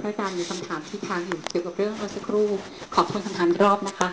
ระอาจารย์มีคำถามที่ค้างอยู่เกี่ยวกับเรื่องเมื่อสักครู่ขอบคุณคำถามรอบนะคะ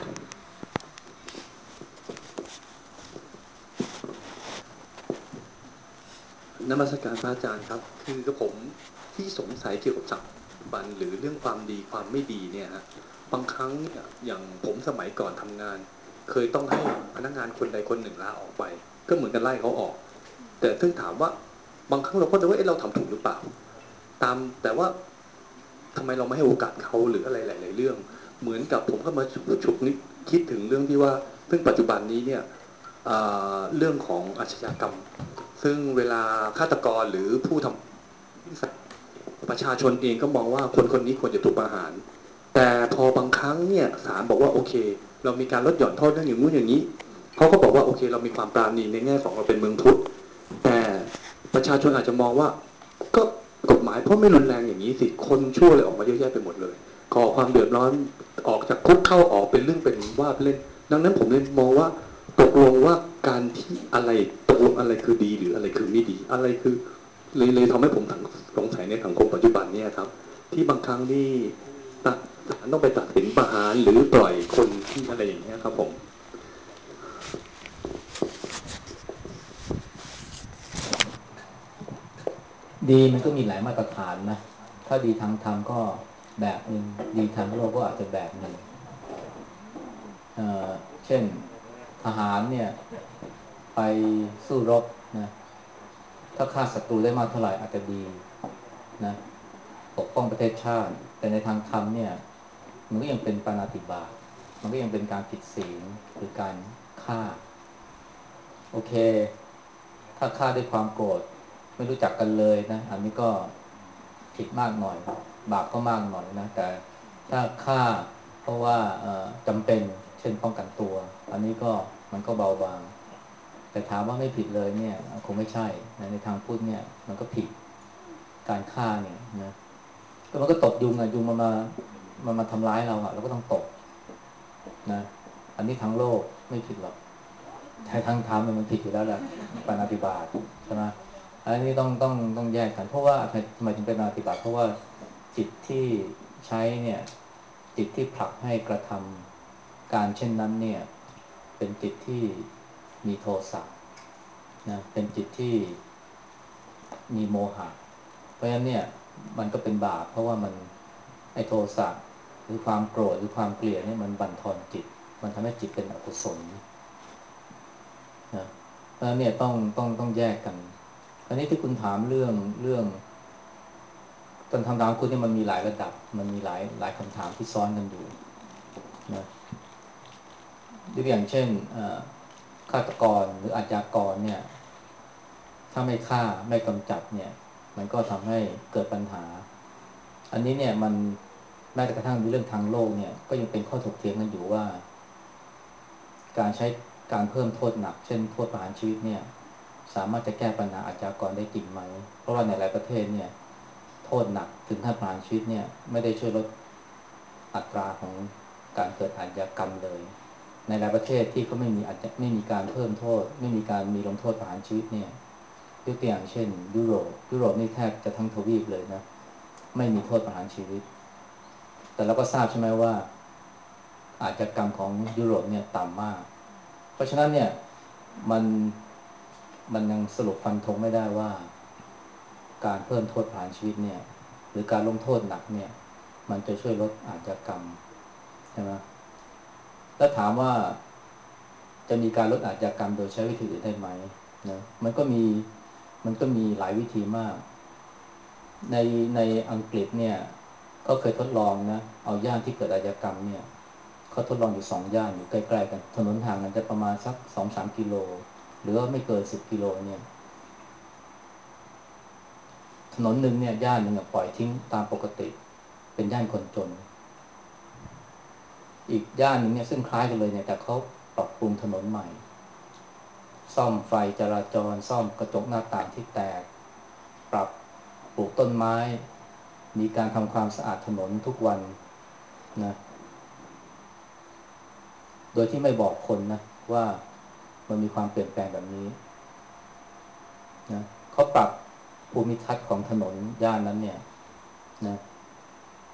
นมัสการพระอาจารย์ครับคือกับผมที่สงสัยเกี่ยวกับสังคมปัจจุบันหรือเรื่องความดีความไม่ดีเนี่ยฮะบางครั้งเนี่ยอย่างผมสมัยก่อนทำงานเคยต้องให้พนักงานคนใดคนหนึ่งลาออกไปก็เหมือนกันไล่เขาออกแต่ซึ่งถามว่าบางครั้งเราก็จะว่าเราทำถูกหรือเปล่าแต่ว่าทำไมเราไม่ให้โอกาสเขาหรืออะไรหลายๆเรื่องเหมือนกับผมก็มาฉุกคิดถึงเรื่องที่ว่าซึ่งปัจจุบันนี้เนี่ยเรื่องของอาชญากรรมซึ่งเวลาฆาตกรหรือผู้ทำประชาชนเองก็มองว่าคนคนนี้ควรจะถูกประหารแต่พอบางครั้งเนี่ยศาลบอกว่าโอเคเรามีการลดหย่อนโทษเรื่องอย่างนู้นอย่างนี้เขาก็บอกว่าโอเคเรามีความปราณีในแง่ของเราเป็นเมืองพุทธแต่ประชาชนอาจจะมองว่าก็กฎหมายเพราะไม่รุนแรงอย่างนี้สิคนชั่วเลยออกมาเยอะแยะไปหมดเลยก่อความเดือดร้อนออกจากคุกเข้าออกเป็นเรื่องเป็นว่าเล่นดังนั้นผมเลยมองว่าตกลงว่าการที่อะไรตกลงอะไรคือดีหรืออะไรคือไม่ดีอะไรคือเลยทำให้ผมสงสัยในสังคมปัจจุบันเนี่ยครับที่บางครั้งนี่ศาลต้องไปตัดสินประหารหรือปล่อยคนที่อะไรอย่างเงี้ยครับผมดีมันก็มีหลายมาตรฐานนะถ้าดีทางธรรมก็แบบหนึ่งดีทางโลกก็อาจจะแบบหนึ่งเอ่อเช่นทหารเนี่ยไปสู้รบนะถ้าฆ่าศัตรูได้มากเท่าไหร่อาจจะดีนะปกป้องประเทศชาติแต่ในทางธรรมเนี่ยมันก็ยังเป็นปาณาติบาตมันก็ยังเป็นการผิดศีลคือการฆ่าโอเคถ้าฆ่าด้วยความโกรธไม่รู้จักกันเลยนะอันนี้ก็ผิดมากหน่อยบาปก็มากหน่อยนะแต่ถ้าฆ่าเพราะว่าจำเป็นเช่นป้องกันตัวอันนี้ก็มันก็เบาบางแต่ถามว่าไม่ผิดเลยเนี่ยคงไม่ใช่ในทางพุทธเนี่ยมันก็ผิดการฆ่าเนี่ยนะก็มันก็ตบยุงอะยุงมันมาทำร้ายเราอะเราก็ต้องตบนะอันนี้ทางโลกไม่ผิดหรอกแต่ทางธรรมเนี่ยมันผิดอยู่แล้วแหละปาณาติบาตใช่ไหมอันนี้ต้องแยกกันเพราะว่าทำไมถึงเป็นปาณาติบาตเพราะว่าจิตที่ใช้เนี่ยจิตที่ผลักให้กระทำการเช่นนั้นเนี่ยเป็นจิตที่มีโทสะนะเป็นจิตที่มีโมหะเพราะฉะนั้นเนี่ยมันก็เป็นบาปเพราะว่ามันไอโทสะหรือความโกรธหรือความเกลียดเนี่ยมันบั่นทอนจิตมันทำให้จิตเป็นอกุศลนะเพราะฉะนั้นเนี่ยต้องแยกกันคราวนี้ที่คุณถามเรื่องตอนคำถามคุณเนี่ยมันมีหลายระดับมันมีหลายคำถามที่ซ้อนกันอยู่นะยกตัวอย่างเช่นฆาตกรหรืออาชญากรเนี่ยถ้าไม่ฆ่าไม่กำจัดเนี่ยมันก็ทำให้เกิดปัญหาอันนี้เนี่ยมันแม้แต่กระทั่งในเรื่องทางโลกเนี่ยก็ยังเป็นข้อถกเถียงกันอยู่ว่าการใช้การเพิ่มโทษหนักเช่นโทษประหารชีวิตเนี่ยสามารถจะแก้ปัญหาอาชญากรได้จริงไหมเพราะว่าในหลายประเทศเนี่ยโทษหนักถึงขั้นประหารชีวิตเนี่ยไม่ได้ช่วยลดอัตราของการเกิดอาชญากรรมเลยในหลายประเทศที่เขาไม่มีการเพิ่มโทษไม่มีการมีลงโทษประหารชีวิตเนี่ยยกตัวอย่างเช่นยุโรปนี่แทบจะทั้งทวีปเลยนะไม่มีโทษประหารชีวิตแต่เราก็ทราบใช่ไหมว่าอาชญากรรมของยุโรปเนี่ยต่ำมากเพราะฉะนั้นเนี่ยมันมันยังสรุปฟันธงไม่ได้ว่าการเพิ่มโทษประหารชีวิตเนี่ยหรือการลงโทษหนักเนี่ยมันจะช่วยลดอาชญากรรมใช่ไหมแล้วถามว่าจะมีการลดอาชญากรรมโดยใช้วิธีอื่นได้ไหมนะมันก็มีหลายวิธีมากในในอังกฤษเนี่ยก็เคยทดลองนะเอาย่านที่เกิดอาชญากรรมเนี่ยเขาทดลองอยู่2 ย่านอยู่ใกล้ๆกันถนนห่างกันจะประมาณสัก2-3 กิโลหรือว่าไม่เกิน10 กิโลเนี่ยถนนหนึ่งเนี่ยย่านหนึ่งปล่อยทิ้งตามปกติเป็นย่านคนจนอีกย่านหนึ่งเนี่ยซึ่งคล้ายกันเลยเนี่ยแต่เขาปรับปรุงถนนใหม่ซ่อมไฟจราจรซ่อมกระจกหน้าต่างที่แตกปรับปลูกต้นไม้มีการทำความสะอาดถนนทุกวันนะโดยที่ไม่บอกคนนะว่ามันมีความเปลี่ยนแปลงแบบนี้นะเขาปรับภูมิทัศน์ของถนนย่านนั้นเนี่ยนะ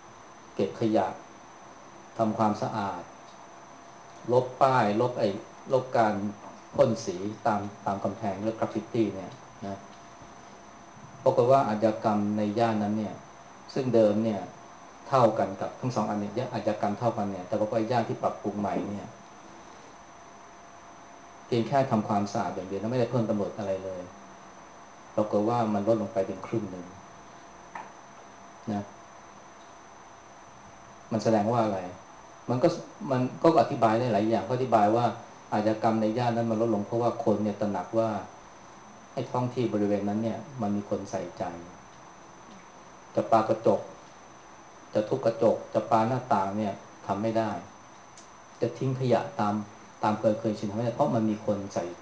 เก็บขยะทำความสะอาดลบป้ายลบการพ่นสีตามกำแพงหรือกราฟฟิตี้เนี่ยนะปรากฏว่าอาชญากรรมในย่านนั้นเนี่ยซึ่งเดิมเนี่ยเท่ากันกับทั้งสองอันเนี่ยอาชญากรรมเท่ากันเนี่ยแต่ปรากฏว่าย่านที่ปรับปรุงใหม่เนี่ยเพียงแค่ทำความสะอาดอย่างเดียวแล้วไม่ได้เพิ่มตำรวจอะไรเลยปรากฏว่ามันลดลงไปเป็นครึ่งหนึ่งนะมันแสดงว่าอะไรมันก็อธิบายได้หลายอย่างก็อธิบายว่าอาชญากรรมในย่านนั้นมันลดลงเพราะว่าคนเนี่ยตระหนักว่าไอ้ท้องที่บริเวณนั้นเนี่ยมันมีคนใส่ใจจะปากระจกจะทุบกระจกจะปาหน้าต่างเนี่ยทำไม่ได้จะทิ้งขยะตามเคยชินทำไม่ได้เพราะมันมีคนใส่ใจ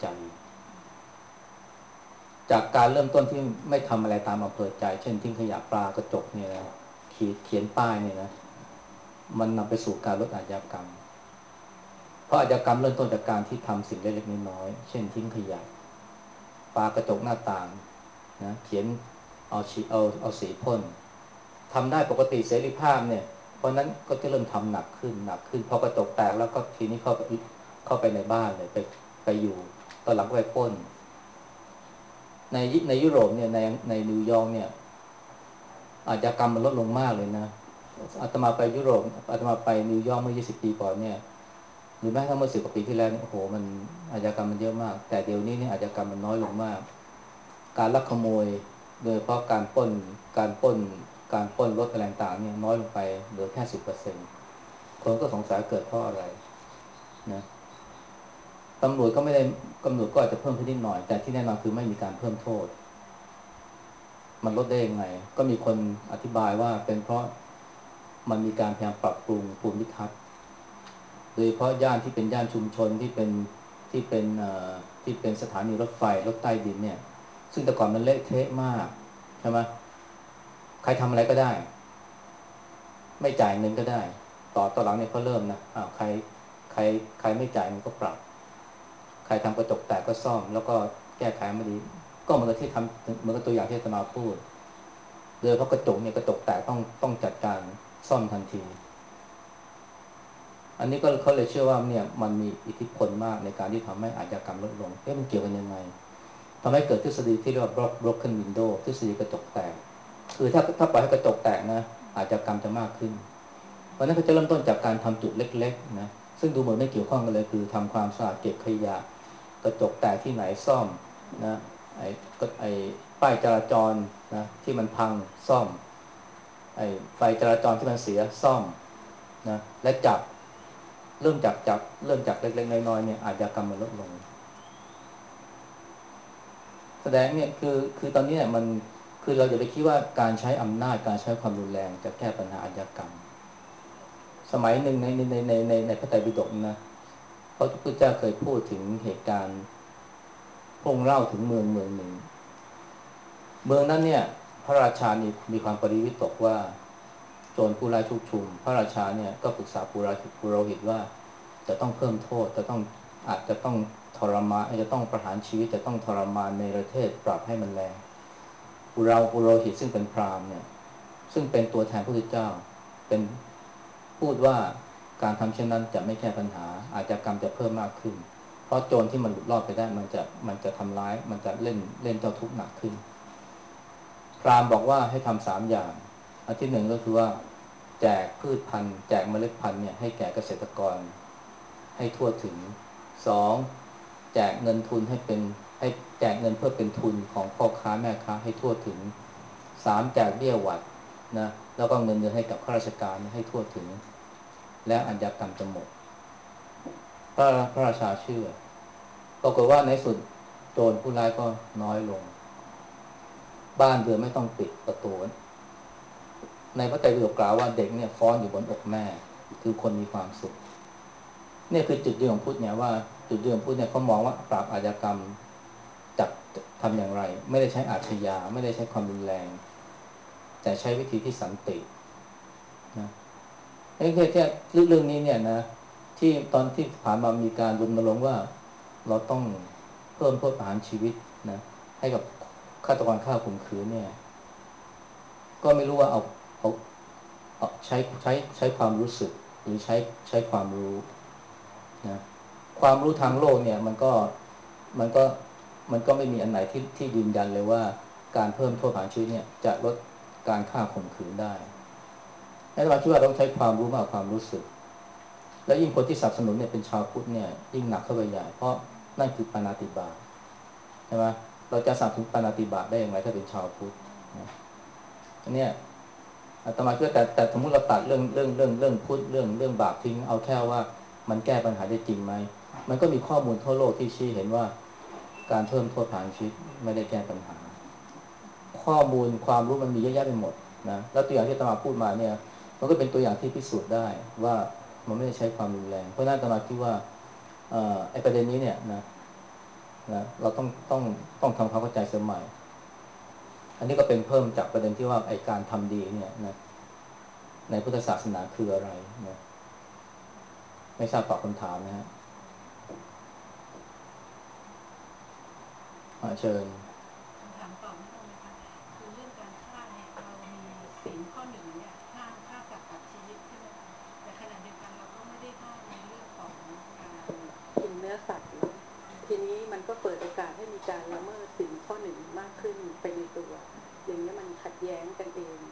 จากการเริ่มต้นที่ไม่ทำอะไรตามอำเภอใจเช่นทิ้งขยะปลากระจกเนี่ยนะเขียนป้ายเนี่ยนะมันนำไปสู่การลดอาชญากรรมเพราะอาชญากรรมเริ่มต้นจากการที่ทำสิ่งเล็กๆน้อยๆเช่นทิ้งขยะปากระจกหน้าต่างนะเขียนเอาสีพ่นทำได้ปกติเสรีภาพเนี่ยเพราะนั้นก็จะเริ่มทำหนักขึ้นพอกระจกแตกแล้วก็ทีนี้เข้าไปในบ้านเลยไปอยู่ตอนหลังก็ไปพ่นในยุโรปเนี่ยในนิวยอร์กเนี่ยอาชญากรรมมันลดลงมากเลยนะอาตมาไปยุโรปอาตมาไปนิวยอร์กเมื่อ20 ปีก่อนเนี่ยหรือแม้กระทั่งเมื่อ10 กว่าปีที่แล้วเนี่ยโอ้โหมันอาชญากรรมมันเยอะมากแต่เดี๋ยวนี้เนี่ยอาชญากรรมมันน้อยลงมากการลักขโมยโดยเฉพาะการปล้นรถอะไรต่างๆเนี่ยน้อยลงไปเหลือแค่10%คนก็สงสัยเกิดเพราะอะไรนะตำรวจก็ไม่ได้ตำรวจก็อาจจะเพิ่มขึ้นนิดหน่อยแต่ที่แน่นอนคือไม่มีการเพิ่มโทษมันลดได้ยังไงก็มีคนอธิบายว่าเป็นเพราะมันมีการพยายามปรับปรุงภูมิทัศน์โดยเฉพาะย่านที่เป็นย่านชุมชนที่เป็นที่เป็นสถานีรถไฟรถใต้ดินเนี่ยซึ่งแต่ก่อนมันเละเทะมากใช่ไหมใครทำอะไรก็ได้ไม่จ่ายเงินก็ได้ต่อหลังเนี่ยเขาเริ่มนะใครใครไม่จ่ายเงินก็ปรับใครทำกระจกแตกก็ซ่อมแล้วก็แก้ไขไม่ดีก็เหมือนกับที่ทำเหมือนกับตัวอย่างที่อาตมาพูดโดยเพราะกระจกเนี่ยกระจกแตกต้องจัดการซ่อมทันทีอันนี้ก็เขาเลยเชื่อว่าเนี่ยมันมีอิทธิพลมากในการที่ทำให้อาชญากรรมลดลงมันเกี่ยวกันยังไงทำให้เกิดทฤษฎีที่เรียกว่า broken window ทฤษฎีกระจกแตกคือถ้าปล่อยให้กระจกแตกนะอาชญากรรมจะมากขึ้นเพราะนั้นก็จะเริ่มต้นจากการทำจุดเล็กๆนะซึ่งดูเหมือนไม่เกี่ยวข้องกันเลยคือทำความสะอาดเก็บขยะกระจกแตกที่ไหนซ่อมนะไอ้ป้ายจราจรนะที่มันพังซ่อมไอ้ไฟจราจรที่มันเสียซ่อมนะและเริ่มจากเล็กๆน้อยๆเนี่ยอาชญากรรมมันลดลงแสดงเนี่ยคือตอนนี้เนี่ยมันคือเราอย่าไปคิดว่าการใช้อำนาจการใช้ความรุนแรงจะแก้ปัญหาอาชญากรรมสมัยหนึ่งในพระไตรปิฎกนะพระพุทธเจ้าเคยพูดถึงเหตุการณ์พระองค์เล่าถึงเมืองหนึ่งเมืองนั้นเนี่ยพระราชานี่มีความปริวิตกว่าโจรผู้ร้ายชุกชุมพระราชาเนี่ยก็ปรึกษาปุโรหิตว่าจะต้องเพิ่มโทษอาจจะต้องทรมานอาจจะต้องประหารชีวิตจะต้องทรมานในประเทศปรับให้มันแรงปุโรหิตซึ่งเป็นพราหมณ์เนี่ยซึ่งเป็นตัวแทนพระพุทธเจ้าเป็นพูดว่าการทำเช่นนั้นจะไม่แก้ปัญหาอาชญากรรมจะเพิ่มมากขึ้นเพราะโจรที่มันหลุดรอดไปได้มันจะทำร้ายมันจะเล่นเจ้าทุกข์หนักขึ้นพราหมณ์บอกว่าให้ทำ3 อย่างอันที่หนึ่งก็คือว่าแจกพืชพันธุ์แจกเมล็ดพันธุ์เนี่ยให้แก่เกษตรกรให้ทั่วถึง2แจกเงินทุนให้แจกเงินเพื่อเป็นทุนของพ่อค้าแม่ค้าให้ทั่วถึง3แจกเบี้ยหวัดนะแล้วก็เงินเดือนให้กับข้าราชการให้ทั่วถึงและอาชญากรรมจะหมดพระราชาเชื่อปรากฏว่าในสุดโจรผู้ร้ายก็น้อยลงบ้านเรือนไม่ต้องปิดประตูในพระไตรปิฎกกล่าวว่าเด็กเนี่ยฟ้อนอยู่บนอกแม่คือคนมีความสุขเนี่ยคือจุดยืนของพุทธเนี่ยว่าจุดยืนของพุทธเนี่ยเขามองว่าปราบอาชญากรรมจับทำอย่างไรไม่ได้ใช้อาชญาไม่ได้ใช้ความรุนแรงแต่ใช้วิธีที่สันตินะไอ้แค่เรื่องนี้เนี่ยนะที่ตอนที่ผ่านมามีการรณรงค์ว่าเราต้องเพิ่มโทษประหารชีวิตนะให้กับฆาตกรฆ่าข่มขืนเนี่ยก็ไม่รู้ว่าเอาใช้ความรู้สึกหรือใช้ความรู้นะความรู้ทางโลกเนี่ยมันก็มันก็ไม่มีอันไหนที่ยืนยันเลยว่าการเพิ่มโทษประหารชีวิตเนี่ยจะลดการฆ่าข่มขืนได้ให้เราคิดว่าต้องใช้ความรู้มากกว่าความรู้สึกและยิ่งคนที่สนับสนุนเนี่ยเป็นชาวพุทธเนี่ยยิ่งหนักเข้าไปใหญ่เพราะนั่นคือปาณาติบาตใช่ไหมเราจะสนับสนุนปาณาติบาตได้อย่างไรถ้าเป็นชาวพุทธนะอันเนี้ยอาตมาคิดว่าแต่สมมติเราตัดเรื่องพุทธเรื่องบาปทิ้งเอาแค่ว่ามันแก้ปัญหาได้จริงไหมมันก็มีข้อมูลทั่วโลกที่ชี้เห็นว่าการเพิ่มโทษประหารชีวิตไม่ได้แก้ปัญหาข้อมูลความรู้มันมีเยอะแยะไปหมดนะแล้วตัวอย่างที่อาตมาพูดมาเนี่ยมันก็เป็นตัวอย่างที่พิสูจน์ได้ว่ามันไม่ได้ใช้ความรุนแรงเพราะนั้นอาตมาคิดว่าไอ้ประเด็นนี้เนี่ยนะเราต้องทำความเข้าใจเสมออันนี้ก็เป็นเพิ่มจากประเด็นที่ว่าไอ้การทำดีเนี่ยนะในพุทธศาสนาคืออะไรนะไม่ทราบตอบคำถามนะฮะเชิญคำถามต่อนิดนึงนะคะคือเรื่องการฆ่าเนี่ยเรามีศีลข้อหนึ่งเนี่ยห้ามฆ่าสัตว์ตัดชีวิตใช่ไหมคะแต่ขณะเดียวกันเราก็ไม่ได้ห้ามในเรื่องของการกินเนื้อสัตว์นะทีนี้มันก็เปิดโอกาสให้มีการละเมิดศีลข้อหนึ่งมากขึ้นไปในตัวอย่างนี้มันขัดแย้งกันเอง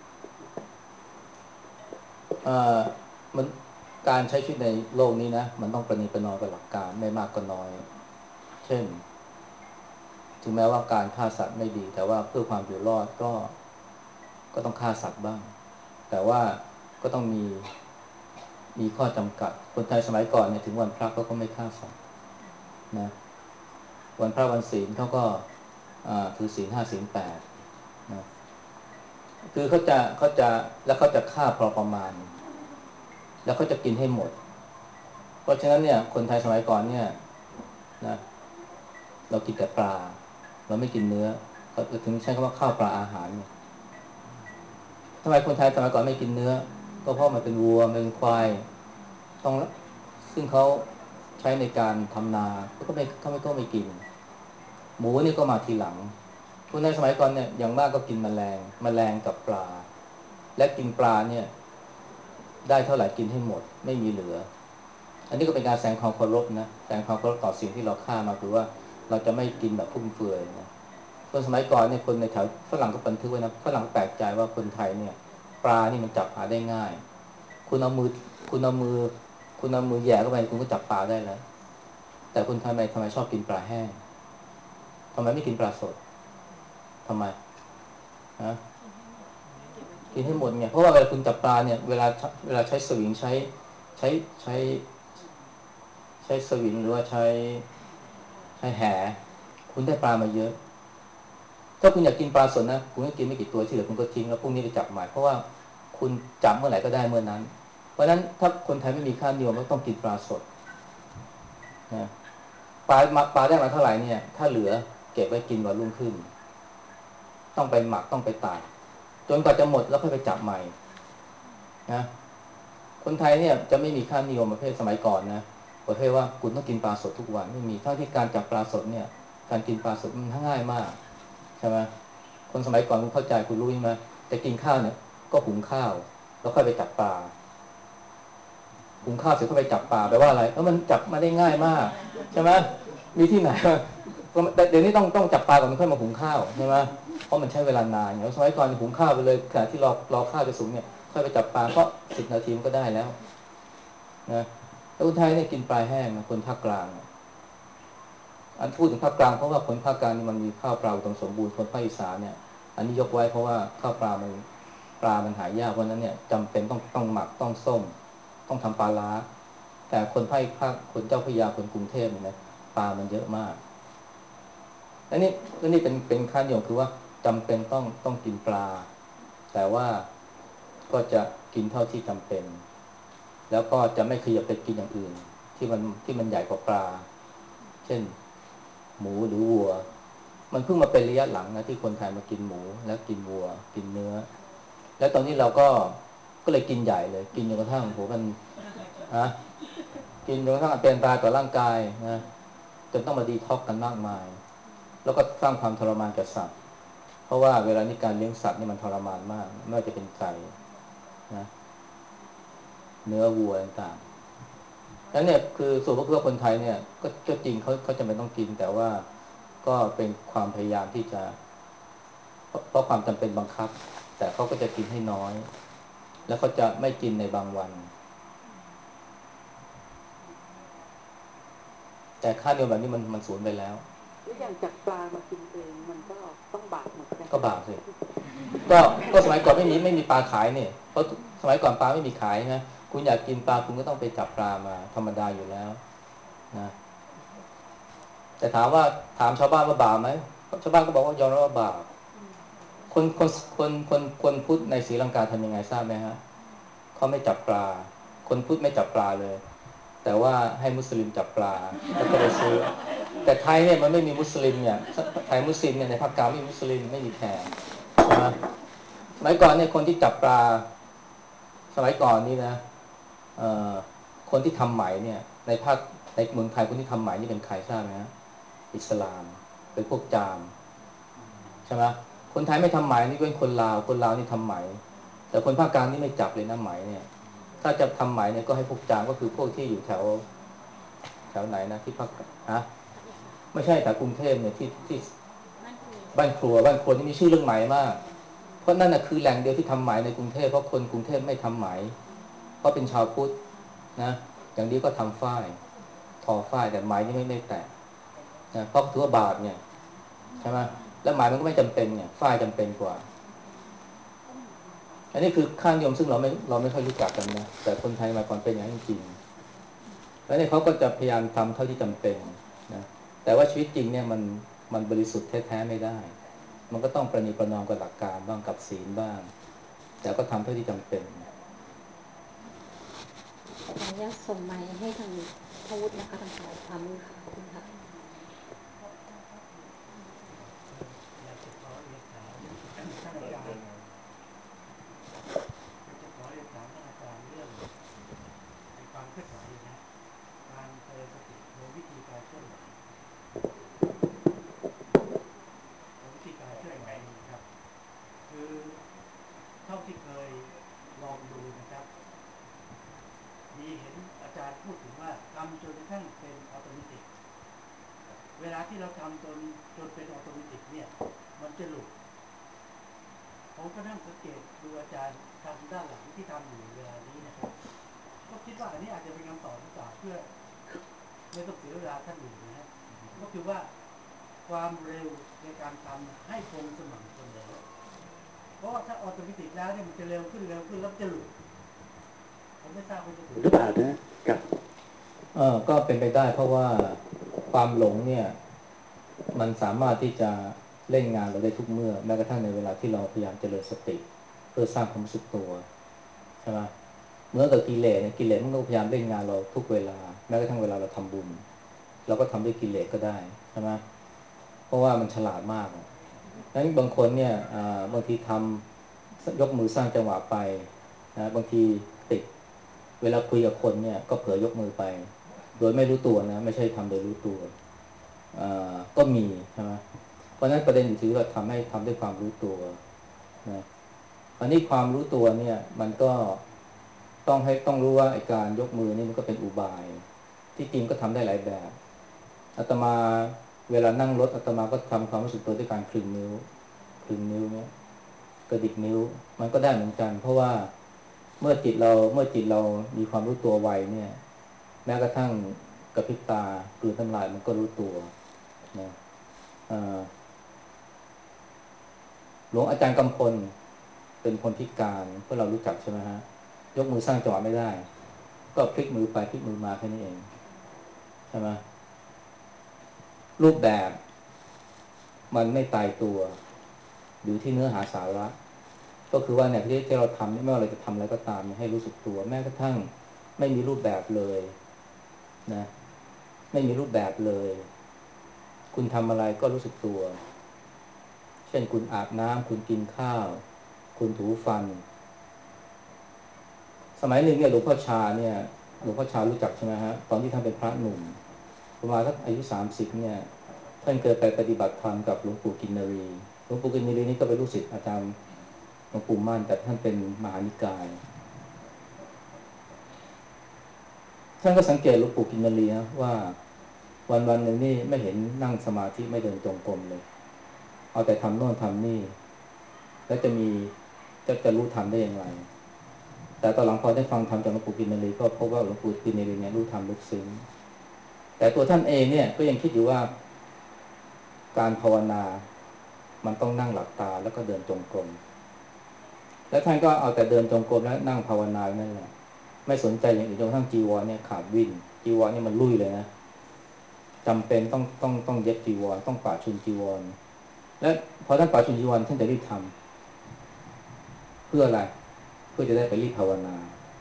มันการใช้ชีวิตในโลกนี้นะมันต้องประนีประนอมกับหลักการไม่มากก็น้อยเช่นถึงแม้ว่าการฆ่าสัตว์ไม่ดีแต่ว่าเพื่อความอยู่รอดก็ต้องฆ่าสัตว์บ้างแต่ว่าก็ต้องมีข้อจำกัดคนไทยสมัยก่อนเนี่ยถึงวันพระก็ไม่ฆ่าสัตว์นะวันพระวันศีลเขาก็ถือศีล 5ศีล 8นะคือเขาจะแล้วเขาจะฆ่าพอประมาณแล้วเขาจะกินให้หมดเพราะฉะนั้นเนี่ยคนไทยสมัยก่อนเนี่ยนะเรากินแต่ปลาเราไม่กินเนื้อเขาถึงใช้คำว่าข้าวปลาอาหารเนี่ยทำไมคนไทยสมัยก่อนไม่กินเนื้อก็เพราะมันเป็นวัวมันเป็นควายต้องซึ่งเขาใช้ในการทำนาเขาไม่กินหมูนี่ก็มาทีหลังคนในสมัยก่อนเนี่ยอย่างมากก็กินแมลงกับปลาและกินปลาเนี่ยได้เท่าไหร่กินให้หมดไม่มีเหลืออันนี้ก็เป็นการแสดงความเคารพนะแสดงความเคารพต่อสิ่งที่เราฆ่ามาคือว่าเราจะไม่กินแบบฟุ่มเฟือยนะคนสมัยก่อนเนี่ยคนในแถวฝรั่งก็บันทึกไว้นะฝรั่งแปลกใจว่าคนไทยเนี่ยปลานี่มันจับหาได้ง่ายคุณเอามือคุณเอามือคุณเอามือแหย่เข้าไปคุณก็จับปลาได้แล้วแต่คนไทยทำไมชอบกินปลาแห้งทำไมไม่กินปลาสดทำไมฮะกินให้หมดไงเพราะว่าเวลาคุณจับปลาเนี่ยเวลาใช้สวิงใช้ใช้ใช้สวิงหรือว่าใช้แหคุณได้ปลามาเยอะถ้าคุณอยากกินปลาสดนะคุณก็กินไม่กี่ตัวที่เหลือคุณก็ทิ้งแล้วพรุ่งนี้ไปจับใหม่เพราะว่าคุณจับเมื่อไหร่ก็ได้เมื่อนั้นเพราะฉะนั้นถ้าคนไทยไม่มีค่านิยมก็ต้องกินปลาสดนะปลาได้มาเท่าไหร่เนี่ยถ้าเหลือเก็บไว้กินวันรุ่งขึ้นต้องไปหมักต้องไปตากจนกว่าจะหมดแล้วค่อยไปจับใหม่นะคนไทยเนี่ยจะไม่มีค่านิยมประเภทสมัยก่อนนะประเภทว่าคุณต้องกินปลาสดทุกวันไม่มีทั้งที่การจับปลาสดเนี่ยการกินปลาสดมันง่ายมากใช่ไหมคนสมัยก่อนคุณเข้าใจคุณรู้ใช่ไหมแต่กินข้าวเนี่ยก็หุงข้าวแล้วค่อยไปจับปลาหุงข้าวเสร็จก็ไปจับปลาแปลว่าอะไรเพราะมันจับมาได้ง่ายมากใช่ไหมมีที่ไหนแต่เดี๋ยวนี้ต้องจับปลาก่อนมันค่อยมาหุงข้าวใช่ไหมเพราะมันใช้เวลานานอย่างสมัยก่อนหุงข้าวไปเลยขณะที่รอข้าวจะสุกเนี่ยค่อยไปจับปลาก็10 นาทีมันก็ได้แล้วนะแล้วคนไทยเนี่ยกินปลาแห้งนะคนภาคกลางอันพูดถึงภาคกลางเพราะว่าคนภาคกลางนี่มันมีข้าวปลาอุดมสมบูรณ์คนภาคอีสานเนี่ยอันนี้ยกไว้เพราะว่าข้าวปลามันหายากเพราะนั้นเนี่ยจำเป็นต้องหมักต้องส้มต้องทำปลาล้าแต่คนภาคคนเจ้าพระยาคนกรุงเทพเนี่ยนะปลามันเยอะมากและนี่เป็นค่านิยมคือว่าจำเป็นต้องกินปลาแต่ว่าก็จะกินเท่าที่จำเป็นแล้วก็จะไม่ขยับไปกินอย่างอื่นที่มันใหญ่กว่าปลาเช่นหมูหรือวัวมันเพิ่งมาเป็นระยะหลังนะที่คนไทยมากินหมูแล้วกินวัวกินเนื้อแล้วตอนนี้เราก็เลยกินใหญ่เลยกินจนกระทั่งโหมันอะกินจนกระทั่งเป็นอันตรายต่อร่างกายนะจนต้องมาดีท็อกกันมากมายแล้วก็สร้างความทรมานแก่สัตว์เพราะว่าเวลานี้การเลี้ยงสัตว์นี่มันทรมานมากไม่ว่าจะเป็นไก่นะเนื้อวัวต่างๆแล้วเนี่ยคือส่วนพวกคนไทยเนี่ยก็จริงเขาจะไม่ต้องกินแต่ว่าก็เป็นความพยายามที่จะเพราะความจำเป็นบังคับแต่เขาก็จะกินให้น้อยแล้วเขาจะไม่กินในบางวันแต่ค่านิยมแบบนี้มันสูญไปแล้วแล้วอย่างจากปลามากินเองมันก็ต้องบาปเหมือนกันก็บาปสิก็สมัยก่อนไม่มีปลาขายเนี่ยเพราะสมัยก่อนปลาไม่มีขายนะคุณอยากกินปลาคุณก็ต้องไปจับปลามาธรรมดาอยู่แล้วนะแต่ถามชาวบ้านว่าบาปไหมชาวบ้านก็บอกว่ายอมรับว่าบาปคนพุทธในศรีลังกาทำยังไงทราบไหมฮะเขาไม่จับปลาคนพุทธไม่จับปลาเลยแต่ว่าให้มุสลิมจับปลาแล้วก็ไปซื้อแต่ไทยเนี่ยมันไม่มีมุสลิมเนี่ยไทยมุสลิมเนี่ยในภาคกลางไม่มีมุสลิมไม่มีแขกใช่ไหมสมัยก่อนเนี่ยคนที่จับปลาสมัยก่อนนี่นะเอ่อคนที่ทำไหมเนี่ยในเมืองไทยคนที่ทำไหมนี่เป็นใครทราบไหมฮะอิสลามเป็นพวกจามใช่ไหมคนไทยไม่ทำไหมนี่เป็นคนลาวนี่ทำไหมแต่คนภาคกลางนี่ไม่จับเลยนะไหมเนี่ยถ้าจะทำไหมเนี่ยก็ให้พวกจามก็คือพวกที่อยู่แถวไหนนะที่ภาคฮะไม่ใช่แต่กรุงเทพเนี่ยที่บ้านครัวนี่มีชื่อเรื่องไหมมากเพราะนั่นน่ะคือแหล่งเดียวที่ทำไหมในกรุงเทพเพราะคนกรุงเทพไม่ทำไหมเพราะเป็นชาวพุทธนะอย่างนี้ก็ทำฝ้ายทอฝ้ายแต่ไหมนี่ไม่แตะนะเพราะถือว่าบาปเนี่ยใช่ไหมแล้วไหมมันก็ไม่จำเป็นเนี่ยฝ้ายจำเป็นกว่าอันนี้คือค่านิยมซึ่งเราไม่ค่อยรู้จักกันนะแต่คนไทยมาก่อนเป็นอย่างนั้นจริงๆแล้วเนี่ยเขาก็จะพยายามทำเท่าที่จำเป็นนะแต่ว่าชีวิตจริงเนี่ยมันบริสุทธิ์แท้ๆไม่ได้มันก็ต้องประนีประนอมกับหลักการบ้างกับศีลบ้างแต่ก็ทำเท่าที่จำเป็นขออนุญาตส่งไมค์ให้ทางพวุฒินะคะทางฝ่ายความมือค่ะขอบคุณค่ะอยากจะขอเรียนถามท่านอาจารย์อยากจะขอเรียนถามท่านอาจารย์เรื่องในความเคลื่อนไหวนะการเจริญสติโดยวิธีการเคลื่อนไหวโดยวิธีการเคลื่อนไหวนะครับคือเท่าที่เคยลองดูนะครับมีเห็นอาจารย์พูดถึงว่าทำจนกระทั่งเป็นออโตเมติกเวลาที่เราทำจนเป็นออโตเมติกเนี่ยมันจะหลุดผมก็นั่งสังเกตดูอาจารย์ทำด้านหลังที่ทำอยู่เวลานี้นะครับก็คิดว่าอันนี้อาจจะเป็นคำตอบหรือเปล่าเพื่อไม่ต้องเสียเวลาท่านอื่นนะฮะก็คือว่าความเร็วในการทำให้คงสม่ำเสมอเพราะว่าถ้าออโตเมติกแล้วเนี่ยมันจะเร็วขึ้นแล้วจะหลุดผมไม่ทราบว่าจะถูกหรือเปล่านะครับก็เป็นไปได้เพราะว่าความหลงเนี่ยมันสามารถที่จะเล่นงานเราได้ทุกเมื่อแม้กระทั่งในเวลาที่เราพยายามเจริญสติเพื่อสร้างความรู้สึกตัวใช่ไหมเมื่อกับกิเลสเนี่ยกิเลสมันก็พยายามเล่นงานเราทุกเวลาแม้กระทั่งเวลาเราทำบุญเราก็ทำด้วยกิเลสก็ได้ใช่ไหมเพราะว่ามันฉลาดมากนั้นบางคนเนี่ยบางทีทำยกมือสร้างจังหวะไปนะบางทีติดเวลาคุยกับคนเนี่ยก็เผลอยกมือไปโดยไม่รู้ตัวนะไม่ใช่ทำโดยรู้ตัวก็มีใช่ไหมเพราะนั้นประเด็นอยู่ที่ว่าทำด้วยความรู้ตัวนะอันนี้ความรู้ตัวเนี่ยมันก็ต้องรู้ว่าไอ้การยกมือนี่มันก็เป็นอุบายที่จริงก็ทำได้หลายแบบอาตมาเวลานั่งรถอาตมาก็ทำความรู้สึกตัวด้วยการคลึงนิ้วเนี่ยกระดิกนิ้วมันก็ได้เหมือนกันเพราะว่าเมื่อจิตเรามีความรู้ตัวไวเนี่ยแม้กระทั่งกระพริบตากลืนน้ำลายมันก็รู้ตัวนะหลวงอาจารย์กำพลเป็นคนพิการเพื่อเรารู้จักใช่ไหมฮะยกมือสร้างจังหวะไม่ได้ก็พลิกมือไปพลิกมือมาแค่นี้เองใช่ไหมรูปแบบมันไม่ตายตัวอยู่ที่เนื้อหาสาระก็คือว่าเนี่ยที่เราทำไม่ว่าเราจะทำอะไรก็ตามให้รู้สึกตัวแม้กระทั่งไม่มีรูปแบบเลยนะไม่มีรูปแบบเลยคุณทำอะไรก็รู้สึกตัวเช่นคุณอาบน้ำคุณกินข้าวคุณถูฟันสมัยหนึ่งเนี่ยหลวงพ่อชารู้จักใช่ไหมฮะตอนที่ท่านเป็นพระหนุ่มประมาณสักอายุ30เนี่ยท่านเคยไปปฏิบัติธรรมกับหลวงปู่กินนรีหลวงปู่กินนรีนี่ก็เป็นลูกศิษย์อาจารย์หลวงปู่มั่นแต่ท่านเป็นมหานิกายท่านก็สังเกตหลวงปู่กินนารีนะว่าวันหนึ่งนี่ไม่เห็นนั่งสมาธิไม่เดินจงกรมเลยเอาแต่ทำโน่นทำนี่แล้วจะรู้ทำได้อย่างไรแต่ตอนหลังพอได้ฟังธรรมจากหลวงปู่กินนารีก็พบว่าหลวงปู่กินนารีเนี่ยรู้ธรรมลึกซึ้งแต่ตัวท่านเองเนี่ยก็ยังคิดอยู่ว่าการภาวนามันต้องนั่งหลับตาแล้วก็เดินจงกรมแล้วท่านก็เอาแต่เดินจงกรมและนั่งภาวนานั่นแหละไม่สนใจอย่างอื่นจนกระทั่งจีวรเนี่ยขาดวิ่นจีวรเนี่ยมันลุ่ยเลยนะจำเป็นต้องเย็บจีวรต้องปาดชุนจีวรและพอท่านปาดชุนจีวรท่านจะรีบทำเพื่ออะไรเพื่อจะได้ไปรีบภาวนา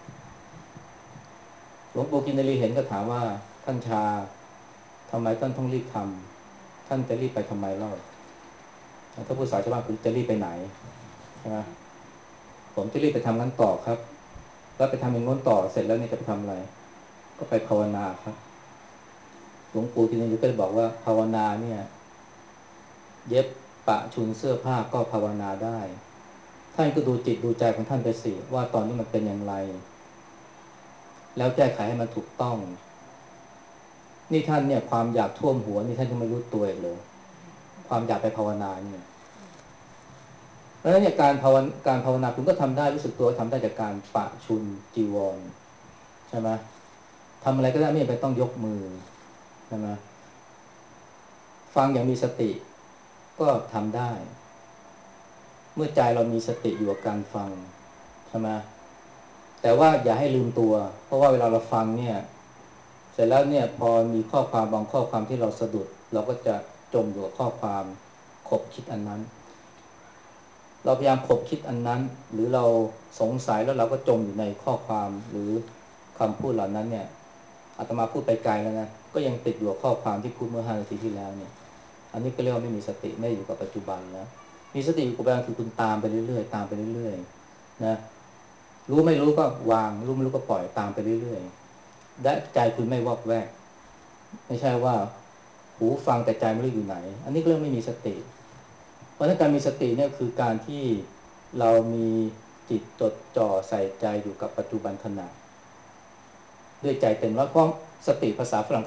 หลวงปู่กินนารีเห็นก็ถามว่าท่านชาทำไมท่านต้องรีบทำท่านจะรีบไปทำไมเล่าถ้าผู้สาวชาวบ้านคุณจะรีบไปไหนใช่ไหมผมจะรีบไปทำนั้นต่อครับแล้วไปทำอย่างโน้นต่อเสร็จแล้วเนี่ยจะไปทำอะไรก็ไปภาวนาครับหลวงปู่กินนารีก็เลยบอกว่าภาวนาเนี่ยเย็บปะชุนเสื้อผ้าก็ภาวนาได้ท่านก็ดูจิตดูใจของท่านไปสิว่าตอนนี้มันเป็นอย่างไรแล้วแก้ไขให้มันถูกต้องนี่ท่านเนี่ยความอยากท่วมหัวนี่ท่านก็ไม่รู้ตัวเลยความอยากไปภาวนาเนี่ยเพราะฉะนั้นเนี่ยการภาวนาคุณก็ทำได้รู้สึกตัวทำได้จากการปะชุนจีวรใช่ไหมทำอะไรก็ได้ไม่จำเป็นต้องยกมือใช่ไหมฟังอย่างมีสติก็ทำได้เมื่อใจเรามีสติอยู่กับการฟังใช่ไหมแต่ว่าอย่าให้ลืมตัวเพราะว่าเวลาเราฟังเนี่ยเสร็จแล้วเนี่ยพอมีข้อความบางข้อความที่เราสะดุดเราก็จะจมอยู่กับข้อความขบคิดอันนั้นเราพยายามขบคิดอันนั้นหรือเราสงสัยแล้วเราก็จมอยู่ในข้อความหรือคำพูดเหล่านั้นเนี่ยอาตมาพูดไปไกลแล้วนะก็ยังติดอยู่กับข้อความที่พูดเมื่อ5 นาทีที่แล้วเนี่ยอันนี้ก็เรียกว่าไม่มีสติไม่อยู่กับปัจจุบันแล้วมีสติอยู่กับปัจจุบันคือคุณตามไปเรื่อยๆตามไปเรื่อยๆนะรู้ไม่รู้ก็วางรู้ไม่รู้ก็ปล่อยตามไปเรื่อยๆและใจคุณไม่วอกแวกไม่ใช่ว่าหูฟังแต่ใจไม่รู้อยู่ไหนอันนี้เรื่องไม่มีสติเพราะฉะนั้นการมีสติเนี่ยคือการที่เรามีจิตจดจ่อใส่ใจอยู่กับปัจจุบันขณะด้วยใจเต็มร้อยเพราะสติภาษาฝรั่งก็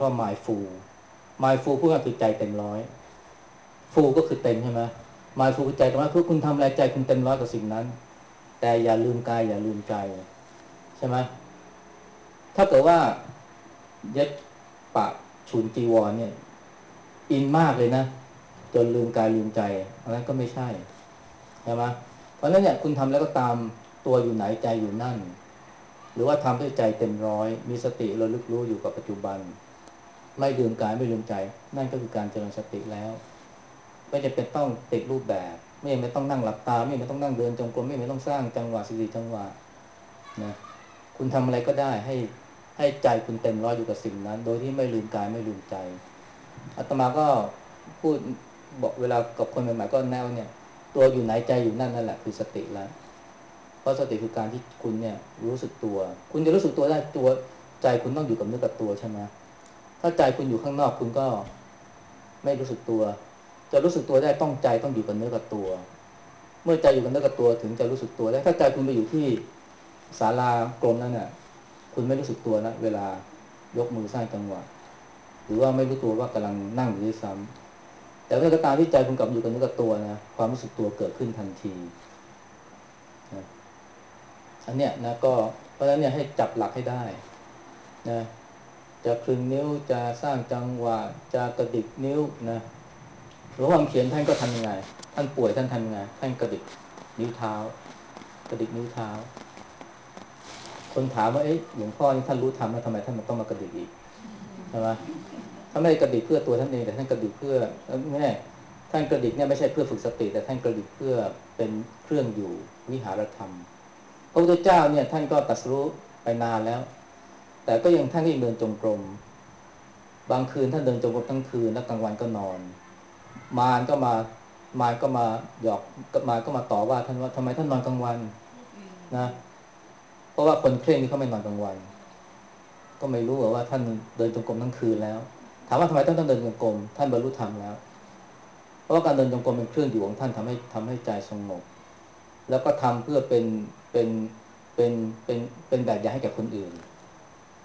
mindful พูดง่ายคือใจเต็มร้อย full ก็คือเต็มใช่ไหม mindful คือใจเต็มร้อยคือคุณทำอะไรใจคุณเต็มร้อยกับสิ่งนั้นแต่อย่าลืมกายอย่าลืมใจใช่ไหมถ้าเกิดว่าเย็บปะฉุนจีวรเนี่ยอินมากเลยนะจนลืมกายลืมใจอันนั้นก็ไม่ใช่ใช่ไหมเพราะฉะนั้นเนี่ยคุณทำแล้วก็ตามตัวอยู่ไหนใจอยู่นั่นหรือว่าทำด้วยใจเต็มร้อยมีสติระลึกรู้อยู่กับปัจจุบันไม่ลืมกายไม่ลืมใจนั่นก็คือการเจริญสติแล้วไม่จำเป็นต้องติดรูปแบบไม่จำเป็นต้องนั่งหลับตาไม่จำเป็นต้องนั่งเดินจงกรมไม่จำเป็นต้องสร้างจังหวะ14จังหวะนะคุณทำอะไรก็ได้ให้ใจคุณเต็มร้อยอยู่กับสิ่งนั้นโดยที่ไม่ลืมกายไม่ลืมใจอาตมาก็พูดบอกเวลากับคนใหม่ๆก็แนวเนี่ยตัวอยู่ไหนใจอยู่นั่นแหละคือสติแล้วเพราะสติคือการที่คุณเนี่ยรู้สึกตัวคุณจะรู้สึกตัวได้ตัวใจคุณต้องอยู่กับเนื้อกับตัวใช่ไหมถ้าใจคุณอยู่ข้างนอกคุณก็ไม่รู้สึกตัวจะรู้สึกตัวได้ต้องใจต้องอยู่กับเนื้อกับตัวเมื่อใจอยู่กับเนื้อกับตัวถึงจะรู้สึกตัวได้ถ้าใจคุณไปอยู่ที่ศาลากลมนั้นเนี่ยคุณไม่รู้สึกตัวนะเวลายกมือสร้างจังหวะหรือว่าไม่รู้ตัวว่ากำลังนั่งอยู่ด้วยซ้ำแต่เมื่อก็ตามที่ใจคุณกลับอยู่กับเนื้อกับตัวนะความรู้สึกตัวเกิดขึ้นทันทีนะอันเนี้ยนะก็เพราะฉะนั้นเนี่ยให้จับหลักให้ได้นะจะคลึงนิ้วจะสร้างจังหวะจะกระดิกนิ้วนะหลวงพ่อเขียนท่านก็ทำยังไงท่านป่วยท่านทำยังไงท่านกระดิกนิ้วเท้ากระดิกนิ้วเท้าคนถามว่าเอ๊ะหลวงพ่อนี่ท่านรู้ธรรมแล้วทำไมท่านมันต้องมากระดิกอีกใช่ไหมถ้าไม่ได้กระดิกเพื่อตัวท่านเองแต่ท่านกระดิกเพื่อแน่ท่านกระดิกเนี่ยไม่ใช่เพื่อฝึกสติแต่ท่านกระดิกเพื่อเป็นเครื่องอยู่วิหารธรรมพระพุทธเจ้าเนี่ยท่านก็ตรัสรู้ไปนานแล้วแต่ก็ยังท่านก็ยังเดินจงกรมบางคืนท่านเดินจงกรมทั้งคืนแล้วกลางวันก็นอนมารก็มามารก็มาหยอกมารก็มาต่อว่าท่านว่าทำไมท่านนอนกลางวันนะเพราะว่าคนเคร่งนี่เขาไม่นอนกลางวันก็ไม่รู้ว่าท่านเดินจงกรมทั้งคืนแล้วถามว่าทำไมต้องเดินจงกรมท่านบรรลุธรรมแล้วเพราะว่าการเดินจงกรมเป็นเครื่องอยู่ของท่านทำให้ใจสงบแล้วก็ทำเพื่อเป็นเป็นเป็นแบบอย่างให้แก่คนอื่นพ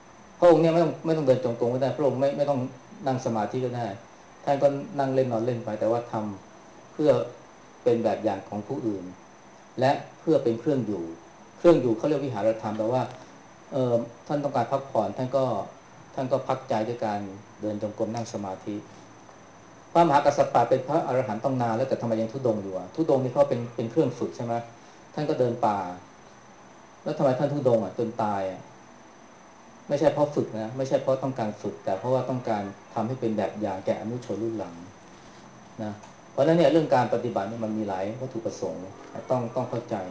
ระองค์เนี่ยไม่ต้องเดินจงกรมก็ได้พระองค์ไม่ต้องนั่งสมาธิก็ได้ท่านก็นั่งเล่นนอนเล่นไปแต่ว่าทำเพื่อเป็นแบบอย่างของผู้อื่นและเพื่อเป็นเครื่องอยู่เขาเรียกวิหารธรรมแปลว่าท่านต้องการพักผ่อนท่านก็พักใจด้วยการเดินจงกรมนั่งสมาธิพระมหากัสสปะเป็นพระอรหันต์ต้องนานแล้วแต่ทำไมยังทุดงอยู่ทุดงนี่เขาเป็นเครื่องฝึกใช่ไหมท่านก็เดินป่าแล้วทำไมท่านทุดงจนตายไม่ใช่เพราะฝึกนะไม่ใช่เพราะต้องการฝึกแต่เพราะว่าต้องการทำให้เป็นแบบอย่างแก่อนุชนรุ่นหลังนะเพราะฉะนั้นเนี่ยเรื่องการปฏิบัติเนี่ยมันมีหลายวัตถุประสงค์ต้องเข้าใจ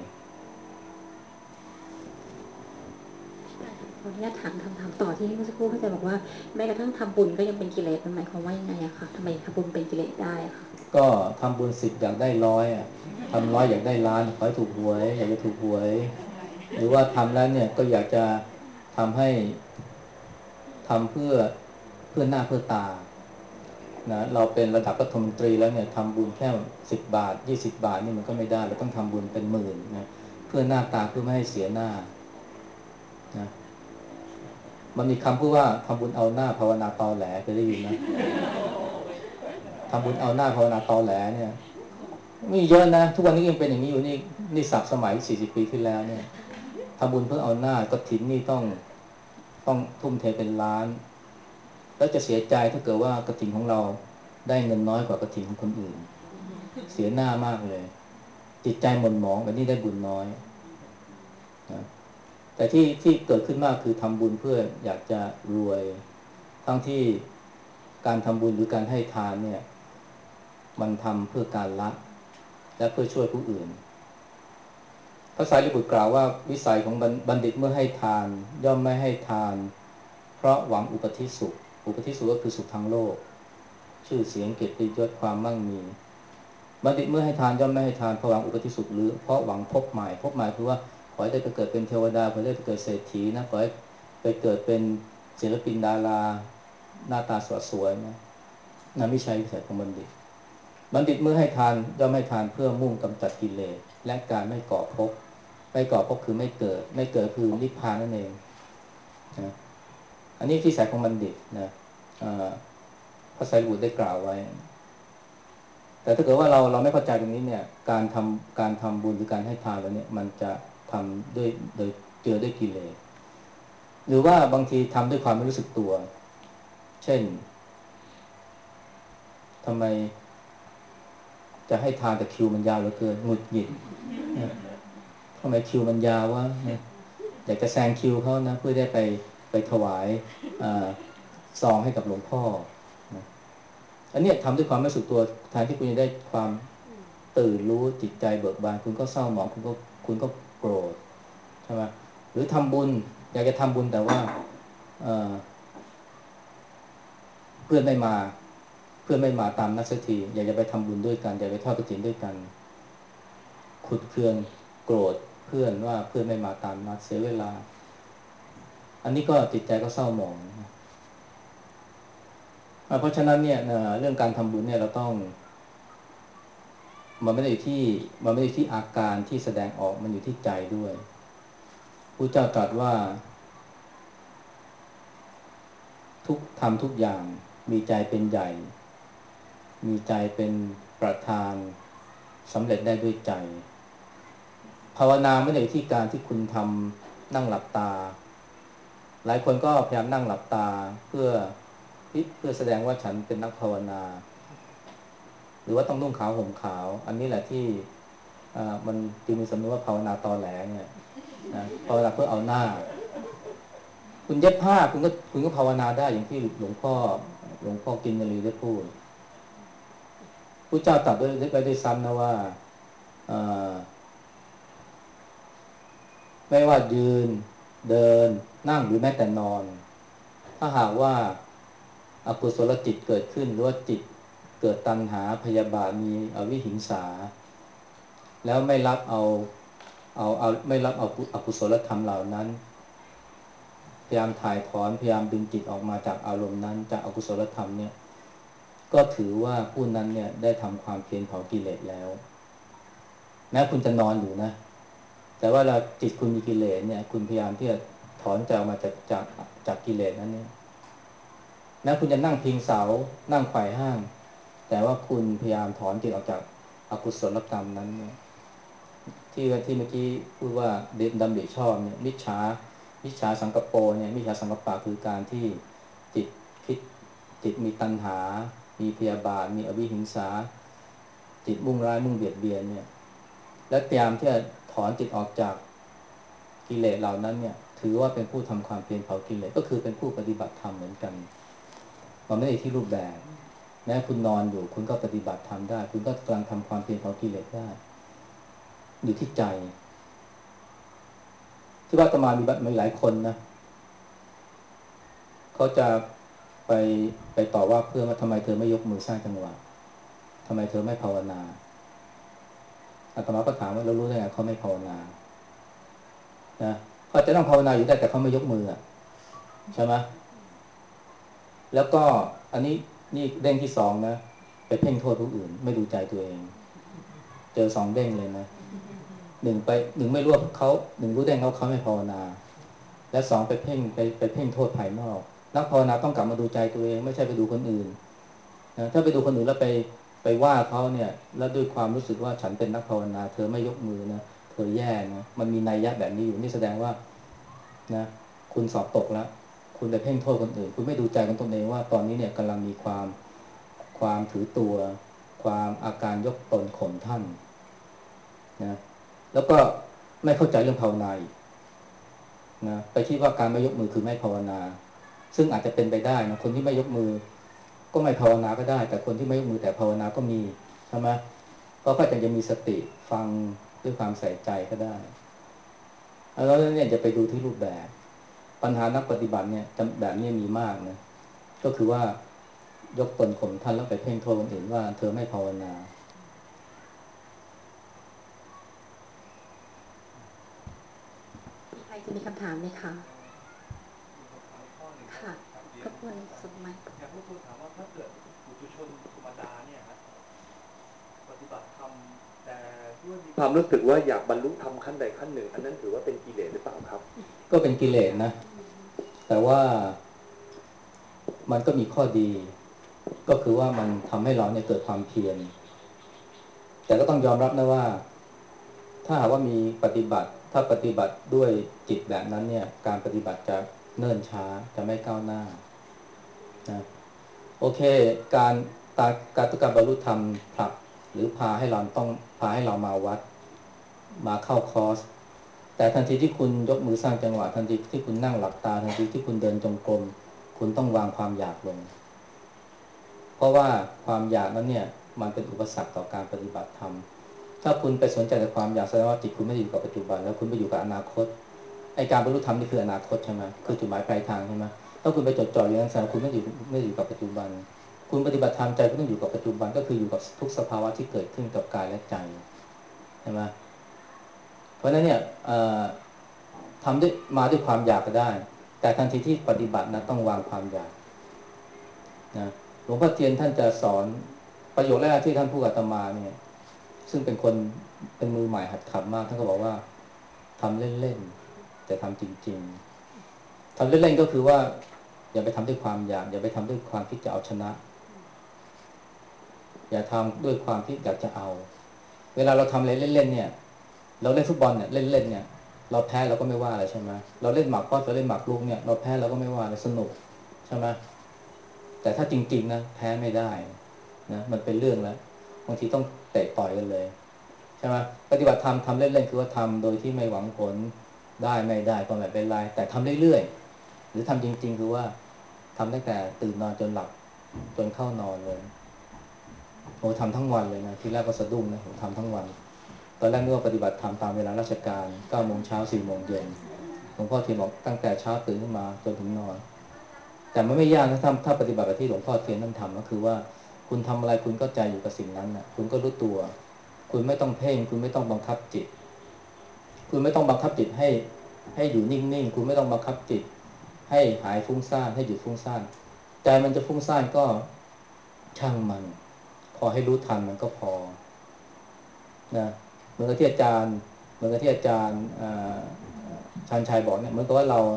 ขออนุญาตถามต่อที่เมื่อสักครู่เข้าใจบอกว่าแม้กระทั่งทำบุญก็ยังเป็นกิเลสมันหมายความว่ายังไงอะคะทำไมทำบุญเป็นกิเลสได้อะคะก็ทำบุญ10อยากได้100ทำ100อยากได้ล้านขอให้ถูกหวยอยากจะถูกหวยหรือว่าทำแล้วเนี่ยก็อยากจะทำให้ทำเพื่อหน้าเพื่อตานะเราเป็นระดับรัฐมนตรีแล้วเนี่ยทำบุญแค่10 บาท20 บาทนี่มันก็ไม่ได้เราต้องทำบุญเป็นหมื่นนะเพื่อหน้าตาเพื่อไม่ให้เสียหน้านะมันมีคำพูดว่าทำบุญเอาหน้าภาวนาตอแหลเคยได้ยินไหมทำบุญเอาหน้าภาวนาตอแหลเนี่ยมีเยอะนะทุกวันนี้ยังเป็นอย่างนี้อยู่นี่ศัพท์สมัย40 ปีที่แล้วเนี่ยทำบุญเพื่อเอาหน้ากฐินนี่ต้องทุ่มเทเป็นล้านแล้วจะเสียใจถ้าเกิดว่ากฐินของเราได้เงินน้อยกว่ากฐินของคนอื่นเสียหน้ามากเลยจิตใจหม่นหมองแบบนี้ได้บุญน้อยนะแต่ที่เกิดขึ้นมากคือทำบุญเพื่ออยากจะรวยทั้งที่การทำบุญหรือการให้ทานเนี่ยมันทำเพื่อการละและเพื่อช่วยผู้อื่นพระสารีบุตรกล่าวว่าวิสัยของบัณฑิตเมื่อให้ทานย่อมไม่ให้ทานเพราะหวังอุปธิสุขก็คือสุขทางโลกชื่อเสียงเกียรติยศความมั่งมีบัณฑิตเมื่อให้ทานย่อมไม่ให้ทานเพราะหวังอุปธิสุขหรือเพราะหวังพบใหม่คือว่าขอให้ได้ไปเกิดเป็นเทวดาขอให้ได้ไปเกิดเศรษฐีนะขอให้ไปเกิดเป็นศิลปินดาราหน้าตาสวยๆนะนั่นไม่ใช่วิสัยของบัณฑิตเมื่อให้ทานย่อมให้ทานเพื่อมุ่งกำจัดกิเลสและการไม่ก่อภพคือไม่เกิดคือนิพพานนั่นเองนะอันนี้ที่สายของบัณฑิตนะพระไตรปิฎกได้กล่าวไว้แต่ถ้าเกิดว่าเราไม่เข้าใจตรงนี้เนี่ยการทำบุญหรือการให้ทานแล้วเนี่ยมันจะทำด้วยโดยเจือด้วยกิเลสหรือว่าบางทีทำด้วยความไม่รู้สึกตัวเช่นทำไมจะให้ทานแต่คิวมันยาวเหลือเกินหงุดหงิดทำไมคิวมันยาววะอยากจะแซงคิวเขานะเพื่อได้ไปถวายซองให้กับหลวงพ่อนะอันนี้ทำด้วยความไม่รู้สึกตัวแทนที่คุณจะได้ความตื่นรู้จิตใจเบิกบานคุณก็เศร้าหมองคุณก็โกรธใช่ไหมหรือทำบุญอยากจะทำบุญแต่ว่าเเพื่อนไม่มาเพื่อนไม่มาตามนัดสักทีอยากจะไปทำบุญด้วยกันอยากไปทอดกฐินด้วยกันขุดเคืองโกรธเพื่อนว่าเพื่อนไม่มาตามนัดเสียเวลาอันนี้ก็จิตใจก็เศร้าหมองเพราะฉะนั้นเนี่ยเรื่องการทำบุญเนี่ยเราต้องมันไม่ได้อยู่ที่อาการที่แสดงออกมันอยู่ที่ใจด้วยพระเจ้าตรัสว่าทำทุกอย่างมีใจเป็นใหญ่มีใจเป็นประธานสำเร็จได้ด้วยใจภาวนาไม่ได้อยู่ที่การที่คุณทำนั่งหลับตาหลายคนก็พยายามนั่งหลับตาเพื่อแสดงว่าฉันเป็นนักภาวนาหรือว่าต้องนุ่งขาวห่มขาวอันนี้แหละที่มันจึงมีสำนวนว่าภาวนาตอแหลเนี่ยนะภาวนาเพื่อเอาหน้าคุณเย็บผ้าคุณก็ภาวนาได้อย่างที่หลวงพ่อกินนรีได้พูดพระเจ้าตรัสไว้ด้วยซ้ำนะว่าไม่ว่ายืนเดินนั่งหรือแม้แต่นอนถ้าหากว่าอกุศลจิตเกิดขึ้นหรือว่าจิตเกิดตัณหาพยาบาทมีอวิหิงสาแล้วไม่รับไม่รับเอาอกุศลธรรมเหล่านั้นพยายามถ่ายถอนพยายามดึงจิตออกมาจากอารมณ์นั้นจากอกุศลธรรมเนี่ยก็ถือว่าผู้นั้นเนี่ยได้ทำความเพียรเผากิเลสแล้วแม้คุณจะนอนอยู่นะแต่ว่าเราจิตคุณมีกิเลสเนี่ยคุณพยายามที่จะถอนใจออกมาจากกิเลสนั้นเนี่ยแม้คุณจะนั่งพิงเสานั่งไขว่ห้างแต่ว่าคุณพยายามถอนจิตออกจากอกุศลกรรมนั้นเนี่ยที่เมื่อกี้พูดว่าดำริชอบเนี่ยมิจฉาสังกปรเนี่ยมิจฉาสังกปปะคือการที่จิตคิดจิตมีตัณหามีพยาบาทมีอวิหิงสาจิตมุ่งร้ายมุ่งเบียดเบียนเนี่ยและพยายามที่จะถอนจิตออกจากกิเลสเหล่านั้นเนี่ยถือว่าเป็นผู้ทำความเพียรเผากิเลสก็คือเป็นผู้ปฏิบัติธรรมเหมือนกันมันไม่ได้ที่รูปแบบแม้คุณนอนอยู่คุณก็ปฏิบัติธรรมได้คุณก็กำลังทำความเพียรเผากิเลสได้อยู่ที่ใจที่ว่าอาตมามีหลายคนนะเขาจะไปต่อว่าเพื่อนว่าทำไมเธอไม่ยกมือสร้างจังหวะทำไมเธอไม่ภาวนาอาตมาก็ถามว่าเรารู้ได้ไงเขาไม่ภาวนานะเขาจะต้องภาวนาอยู่ได้แต่เขาไม่ยกมือใช่ไหมแล้วก็อันนี้นี่เด้งที่สองนะไปเพ่งโทษผู้อื่นไม่ดูใจตัวเองเจอสองเด้งเลยนะหนึ่งไม่รู้ว่าเขาหนึ่งรู้ได้เขาไม่ภาวนาและสองไปเพ่งโทษภายนอกนักภาวนาต้องกลับมาดูใจตัวเองไม่ใช่ไปดูคนอื่นนะถ้าไปดูคนอื่นแล้วไปว่าเขาเนี่ยแล้วด้วยความรู้สึกว่าฉันเป็นนักภาวนาเธอไม่ยกมือนะเธอแย่นะมันมีนัยยะแบบนี้อยู่นี่แสดงว่านะคุณสอบตกแล้วคุณไปเพ่งโทษคนอื่นคุณไม่ดูใจของตนเองว่าตอนนี้เนี่ยกำลังมีความถือตัวความอาการยกตนข่มท่านนะแล้วก็ไม่เข้าใจเรื่องภาวนาอีกนะไปคิดว่าการไม่ยกมือคือไม่ภาวนาซึ่งอาจจะเป็นไปได้นะคนที่ไม่ยกมือก็ไม่ภาวนาก็ได้แต่คนที่ไม่ยกมือแต่ภาวนาก็มีใช่ไหมเพราะก็จะมีสติฟังด้วยความใส่ใจก็ได้แล้วเนี่ยจะไปดูที่รูปแบบปัญหานักปฏิบัติเนี่ยแบบนี้มีมากนะก็คือว่ายกตนข่มท่านแล้วไปเพ่งโทษคนอื่นว่าเธอไม่ภาวนามีใครจะมีคำถามไหมคะมีคำถามอีกข้อหนึ่งครับค่ะครับเรียนรบกวนสดไหมอยากรบกวนถามว่าถ้าเกิดปุถุชนธรรมดาเนี่ยฮะปฏิบัติธรรมแต่ด้วยมีความรู้สึกว่าอยากบรรลุธรรมขั้นใดขั้นหนึ่งอันนั้นถือว่าเป็นกิเลสหรือเปล่าครับก็เป็นกิเลสนะแต่ว่ามันก็มีข้อดีก็คือว่ามันทำให้เราเนี่ยเกิดความเพียรแต่ก็ต้องยอมรับนะว่าถ้าหากว่ามีถ้าปฏิบัติด้วยจิตแบบนั้นเนี่ยการปฏิบัติจะเนิ่นช้าจะไม่ก้าวหน้านะโอเคการการบรรลุธรรมผลักหรือพาให้เรามาวัดมาเข้าคอร์สแต่ทันทีที่คุณยกมือสร้างจังหวะทันทีที่คุณนั่งหลับตาทันทีที่คุณเดินจงกรมคุณต้องวางความอยากลงเพราะว่าความอยากนั้นเนี่ยมันเป็นอุปสรรคต่อการปฏิบัติธรรมถ้าคุณไปสนใจแต่ความอยากแสดงว่าจิตคุณไม่ได้อยู่กับปัจจุบันแล้วคุณไปอยู่กับอนาคตไอการบรรลุธรรมนี่คืออนาคตใช่ไหมคือจุดหมายปลายทางใช่ไหมถ้าคุณไปจดจ่ออย่างนั้นแสดงว่าคุณไม่ได้อยู่กับปัจจุบันคุณปฏิบัติธรรมใจคุณต้องอยู่กับปัจจุบันก็คืออยู่กับทุกสภาวะที่เกิดขึ้นกับกายและใจใช่ไหมเพราะฉะนั้นเนี่ยทำด้วยมาด้วยความอยากก็ได้แต่ทันทีที่ปฏิบัตินะต้องวางความอยากนะหลวงพ่อเทียนท่านจะสอนประโยคแรกที่ท่านพูดกับอาตมาเนี่ยซึ่งเป็นคนเป็นมือใหม่หัดขับมากท่านก็บอกว่าทำเล่นๆแต่ทำจริงๆทำเล่นๆก็คือว่าอย่าไปทำด้วยความอยากอย่าไปทำด้วยความคิดจะเอาชนะอย่าทำด้วยความที่อยากจะเอาเวลาเราทำอะไรเล่นๆเนี่ยเราเล่นฟุตบอลเนี่ยเล่นๆเนี่ยเราแพ้เราก็ไม่ว่าอะไรใช่ไหมเราเล่นหมากรุกเราเล่นหมากรุกเนี่ยเราแพ้เราก็ไม่ว่าอะไรสนุกใช่ไหมแต่ถ้าจริงๆนะแพ้ไม่ได้นะมันเป็นเรื่องแล้วบางทีต้องเตะต่อยกันเลยใช่ไหมปฏิบัติธรรมทำเล่นๆคือว่าทำโดยที่ไม่หวังผลได้ไม่ได้ก็ไม่เป็นไรแต่ทำเรื่อยๆหรือทำจริงๆคือว่าทำตั้งแต่ตื่นนอนจนหลับจนเข้านอนเลยโอ้ทำทั้งวันเลยนะทีแรกก็สะดุ้งนะผมทำทั้งวันตอนแรกนึกว่าปฏิบัติธรรมตามเวลาราชการ9 โมงเช้า4 โมงเย็นหลวงพ่อเทียนบอกตั้งแต่เช้าตื่นขึ้นมาจนถึงนอนแต่มันไม่ยากนะถ้าปฏิบัติแบบที่หลวงพ่อเทียนท่านทำก็คือว่าคุณทำอะไรคุณก็ใจอยู่กับสิ่งนั้นนะคุณก็รู้ตัวคุณไม่ต้องเพ่งคุณไม่ต้องบังคับจิตคุณไม่ต้องบังคับจิตให้อยู่นิ่งๆคุณไม่ต้องบังคับจิตให้หายฟุ้งซ่านให้หยุดฟุ้งซ่านใจมันจะฟุ้งซ่านก็ช่างมันขอให้รู้ทันมันก็พอนะเหมือนกับที่อาจารย์เหมือนกับที่อาจารย์ชันชัยบอกเนี่ยเหมือนกับว่าเรา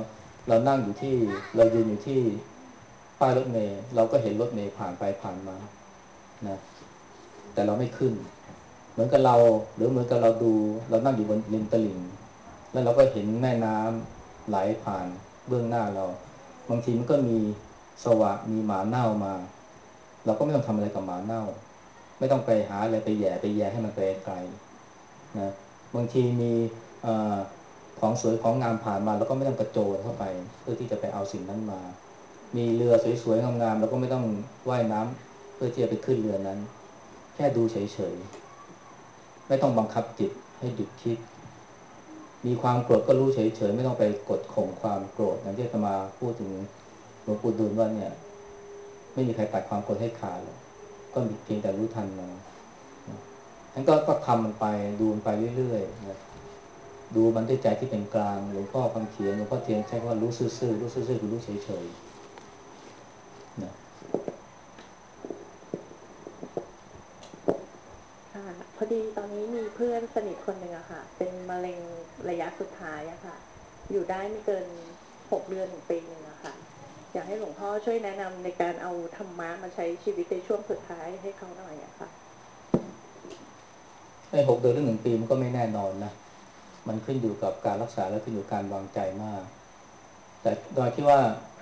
เรานั่งอยู่ที่เรายืนอยู่ที่ป้ายรถเมล์เราก็เห็นรถเมล์ผ่านไปผ่านมานะแต่เราไม่ขึ้นเหมือนกับเราหรือเหมือนกับเราดูเรานั่งอยู่บนริมตลิ่งแล้วเราก็เห็นแม่น้ำไหลผ่านเบื้องหน้าเราบางทีมันก็มีสวะมีหมาเน่ามาเราก็ไม่ต้องทำอะไรกับหมาเน่าไม่ต้องไปหาอะไรไปแย่ให้มันไปไกลนะบางทีมีเอ่อของสวยของงามผ่านมาเราก็ไม่ต้องกระโจนเข้าไปเพื่อที่จะไปเอาสิ่งนั้นมามีเรือสวยๆงามๆเราก็ไม่ต้องว่ายน้ำเพื่อที่จะไปขึ้นเรือนั้นแค่ดูเฉยๆไม่ต้องบังคับจิตให้หยุดคิดมีความโกรธก็รู้เฉยๆไม่ต้องไปกดข่มความโกรธอย่างที่อาตมาพูดถึงหลวงปู่ดูลว่าเนี่ยไม่มีใครตัดความโกรธให้ขาดหรอกก็มีเพียงแต่รู้ทันมันนั้นก็ทำมันไปดูมันไปเรื่อยๆนะดูมันด้วยใจที่เป็นกลางหลวงพ่อคำเขียนหลวงพ่อเทียนใช้คำว่ารู้ซื่อๆรู้ซื่อๆคือรู้เฉยๆนะค่ะพอดีตอนนี้มีเพื่อนสนิทคนหนึ่งอะค่ะเป็นมะเร็งระยะสุดท้ายอะค่ะอยู่ได้ไม่เกิน6 เดือนถึงปีหนึ่งอะค่ะอยากให้หลวงพ่อช่วยแนะนำในการเอาธรรมะมาใช้ชีวิตในช่วงสุดท้ายให้เขาหน่อยอะค่ะใน6 เดือนหรือ1 ปีมันก็ไม่แน่นอนนะมันขึ้นอยู่กับการรักษาและขึ้นอยู่กับการวางใจมากแต่โดยที่ว่า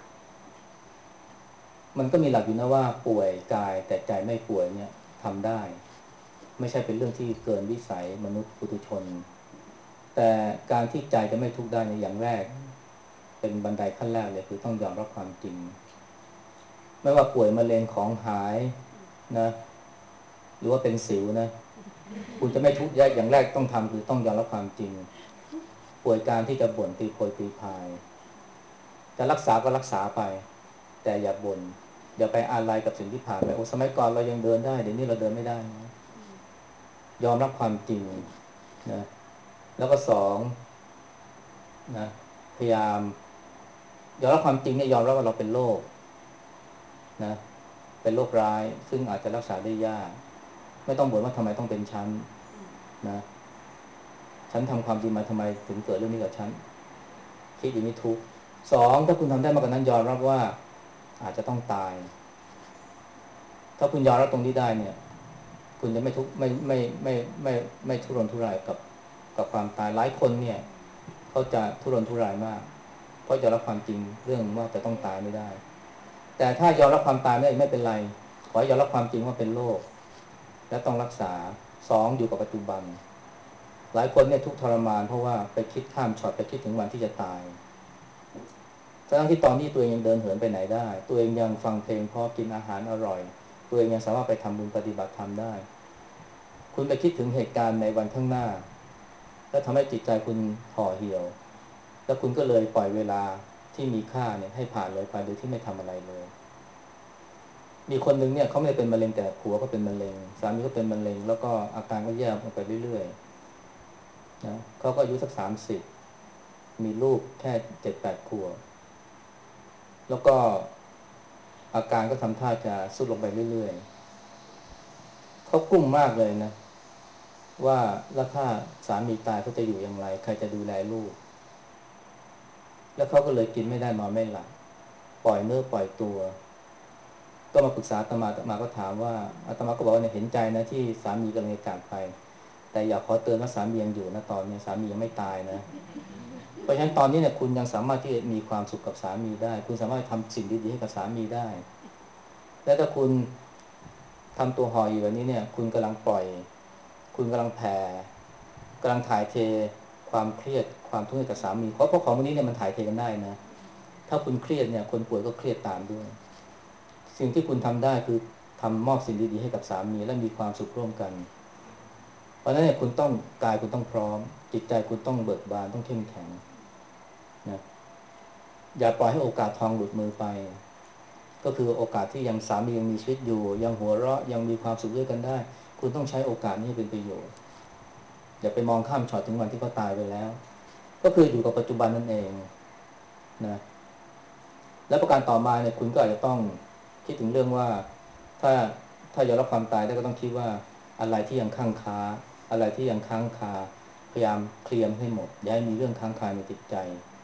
มันก็มีหลักอยู่นะว่าป่วยกายแต่ใจไม่ป่วยเนี่ยทำได้ไม่ใช่เป็นเรื่องที่เกินวิสัยมนุษย์ปุถุชนแต่การที่ใจจะไม่ทุกข์ได้ในอย่างแรกเป็นบันไดขั้นแรกเลยคือต้องยอมรับความจริงไม่ว่าป่วยมะเร็งของหายนะหรือว่าเป็นสิวนะคุณจะไม่ทุกข์อย่างแรกต้องทำคือต้องยอมรับความจริงป่วยการที่จะบ่นตีโพยตีพายจะรักษาก็รักษาไปแต่อย่าบ่นอย่าไปอะไรกับสิ่งที่ผ่านไปโอ้สมัยก่อนเรายังเดินได้เดี๋ยวนี้เราเดินไม่ได้นะยอมรับความจริงนะแล้วก็2นะพยายามยอมรับความจริงเนี่ยยอมรับว่าเราเป็นโรคนะเป็นโรคร้ายซึ่งอาจจะรักษาได้ยากไม่ต้องบ่นว่าทำไมต้องเป็นฉันนะฉันทำความดีมาทำไมถึงเกิดเรื่องนี้กับฉันคิดอย่างนี้ทุกข์2ถ้าคุณทำได้มากกว่านั้นยอมรับว่าอาจจะต้องตายถ้าคุณยอมรับตรงนี้ได้เนี่ยคุณจะไม่ทุกข์ไม่ทุรนทุรายกับความตายหลายคนเนี่ยเขาจะทุรนทุรายมากเพราะยอมรับความจริงเรื่องว่าจะต้องตายไม่ได้แต่ถ้ายอมรับความตายไม่เป็นไรขอให้ยอมรับความจริงว่าเป็นโรคและต้องรักษา2อยู่กับปัจจุบันหลายคนเนี่ยทุกข์ทรมานเพราะว่าไปคิดข้ามช็อตไปคิดถึงวันที่จะตายทั้งที่ตอนนี้ตัวเองยังเดินเหินไปไหนได้ตัวเองยังฟังเพลงเพราะกินอาหารอร่อยตัวเองยังสามารถไปทำบุญปฏิบัติธรรมได้คุณไปคิดถึงเหตุการณ์ในวันข้างหน้าแล้วทำให้จิตใจคุณห่อเหี่ยวแล้วคุณก็เลยปล่อยเวลาที่มีค่าเนี่ยให้ผ่านเลยไปโดยที่ไม่ทำอะไรเลยมีคนหนึ่งเนี่ยเขาไม่ได้เป็นมะเร็งแต่ผัวก็เป็นมะเร็งสามีก็เป็นมะเร็งแล้วก็อาการก็แย่ลงไปเรื่อยๆนะเขาก็อายุสัก30มีลูกแค่7-8 ขวบแล้วก็อาการก็ทำท่าจะทรุดลงไปเรื่อยๆเขากลุ้มมากเลยนะว่าแล้วถ้าสามีตายเขาจะอยู่อย่างไรใครจะดูแลลูกแล้วเขาก็เลยกินไม่ได้นอนไม่หลับปล่อยเนื้อปล่อยตัวก็มาปรึกษาอาตมาก็ถามว่าอาตมาก็บอกว่าเนี่ยเห็นใจนะที่สามีกำลังจะจากไปแต่อยากขอเตือนว่าสามียังอยู่นะตอนนี้สามียังไม่ตายนะเพราะฉะนั้นตอนนี้เนี่ยคุณยังสามารถที่จะมีความสุขกับสามีได้คุณสามารถทำสิ่งดีๆให้กับสามีได้และถ้าคุณทำตัวห่ออยู่แบบนี้เนี่ยคุณกำลังปล่อยคุณกำลังแผ่กำลังถ่ายเทความเครียดความทุกข์ให้กับสามีเพราะของพวกนี้เนี่ยมันถ่ายเทกันได้นะถ้าคุณเครียดเนี่ยคนป่วยก็เครียดตามด้วยสิ่งที่คุณทำได้คือทำมอบสิ่งดีๆให้กับสามีและมีความสุขร่วมกันเพราะฉะนั้นเนี่ยคุณต้องกายคุณต้องพร้อมจิตใจคุณต้องเบิกบานต้องเข้มแข็งนะอย่าปล่อยให้โอกาสทองหลุดมือไปก็คือโอกาสที่ยังสามียังมีชีวิตอยู่ยังหัวเราะยังมีความสุขด้วยกันได้คุณต้องใช้โอกาสนี้ให้เป็นประโยชน์อย่าไปมองข้ามช็อตถึงวันที่เขาตายไปแล้วก็คืออยู่กับปัจจุบันนั่นเองนะและประการต่อมาเนี่ยคุณก็อาจจะต้องคิดถึงเรื่องว่าถ้าถ้ายอมรับความตายได้ก็ต้องคิดว่าอะไรที่ยังค้างคาอะไรที่ยังค้างคาพยายามเคลียร์ให้หมดอย่าให้มีเรื่องค้างคาในจิตใจ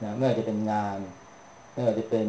นะไม่ว่าจะเป็นงานไม่ว่าจะเป็น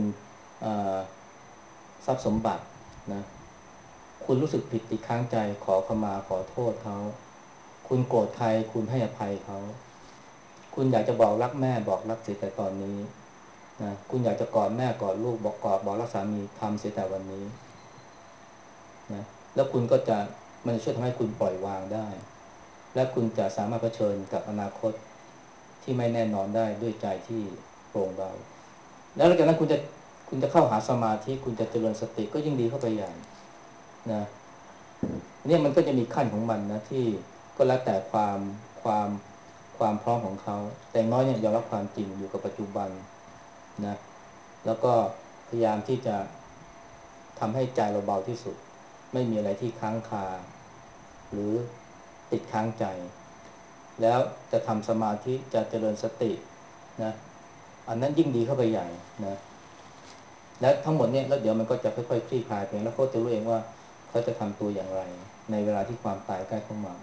ทรัพย์สมบัตินะคุณรู้สึกผิดติดค้างใจขอขมาขอโทษเขาคุณโกรธใครคุณให้อภัยเขาคุณอยากจะบอกรักแม่บอกรักเสียแต่ตอนนี้นะคุณอยากจะกอดแม่กอดลูกบอกรักสามีทำเสียแต่วันนี้นะแล้วคุณก็จะมันจะช่วยทำให้คุณปล่อยวางได้และคุณจะสามารถเผชิญกับอนาคตที่ไม่แน่นอนได้ด้วยใจที่โปร่งเบาแล้วหลังจากนั้นคุณจะเข้าหาสมาธิคุณจะเจริญสติก็ยิ่งดีเข้าไปใหญ่นะเนี่ยมันก็จะมีขั้นของมันนะที่ก็แล้วแต่ความความพร้อมของเขาแต่น้อยเนี่ยยอมรับความจริงอยู่กับปัจจุบันนะแล้วก็พยายามที่จะทำให้ใจเราเบาที่สุดไม่มีอะไรที่ค้างคาหรือติดค้างใจแล้วจะทำสมาธิจะเจริญสตินะอันนั้นยิ่งดีเข้าไปใหญ่นะและทั้งหมดเนี่ยแล้วเดี๋ยวมันก็จะค่อยๆคลี่คลายไปแล้วเขาจะรู้เองว่าเขาจะทำตัวอย่างไรในเวลาที่ความตายใกล้เข้ามา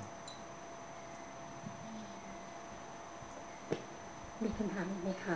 มีคำถามอีกไหมคะ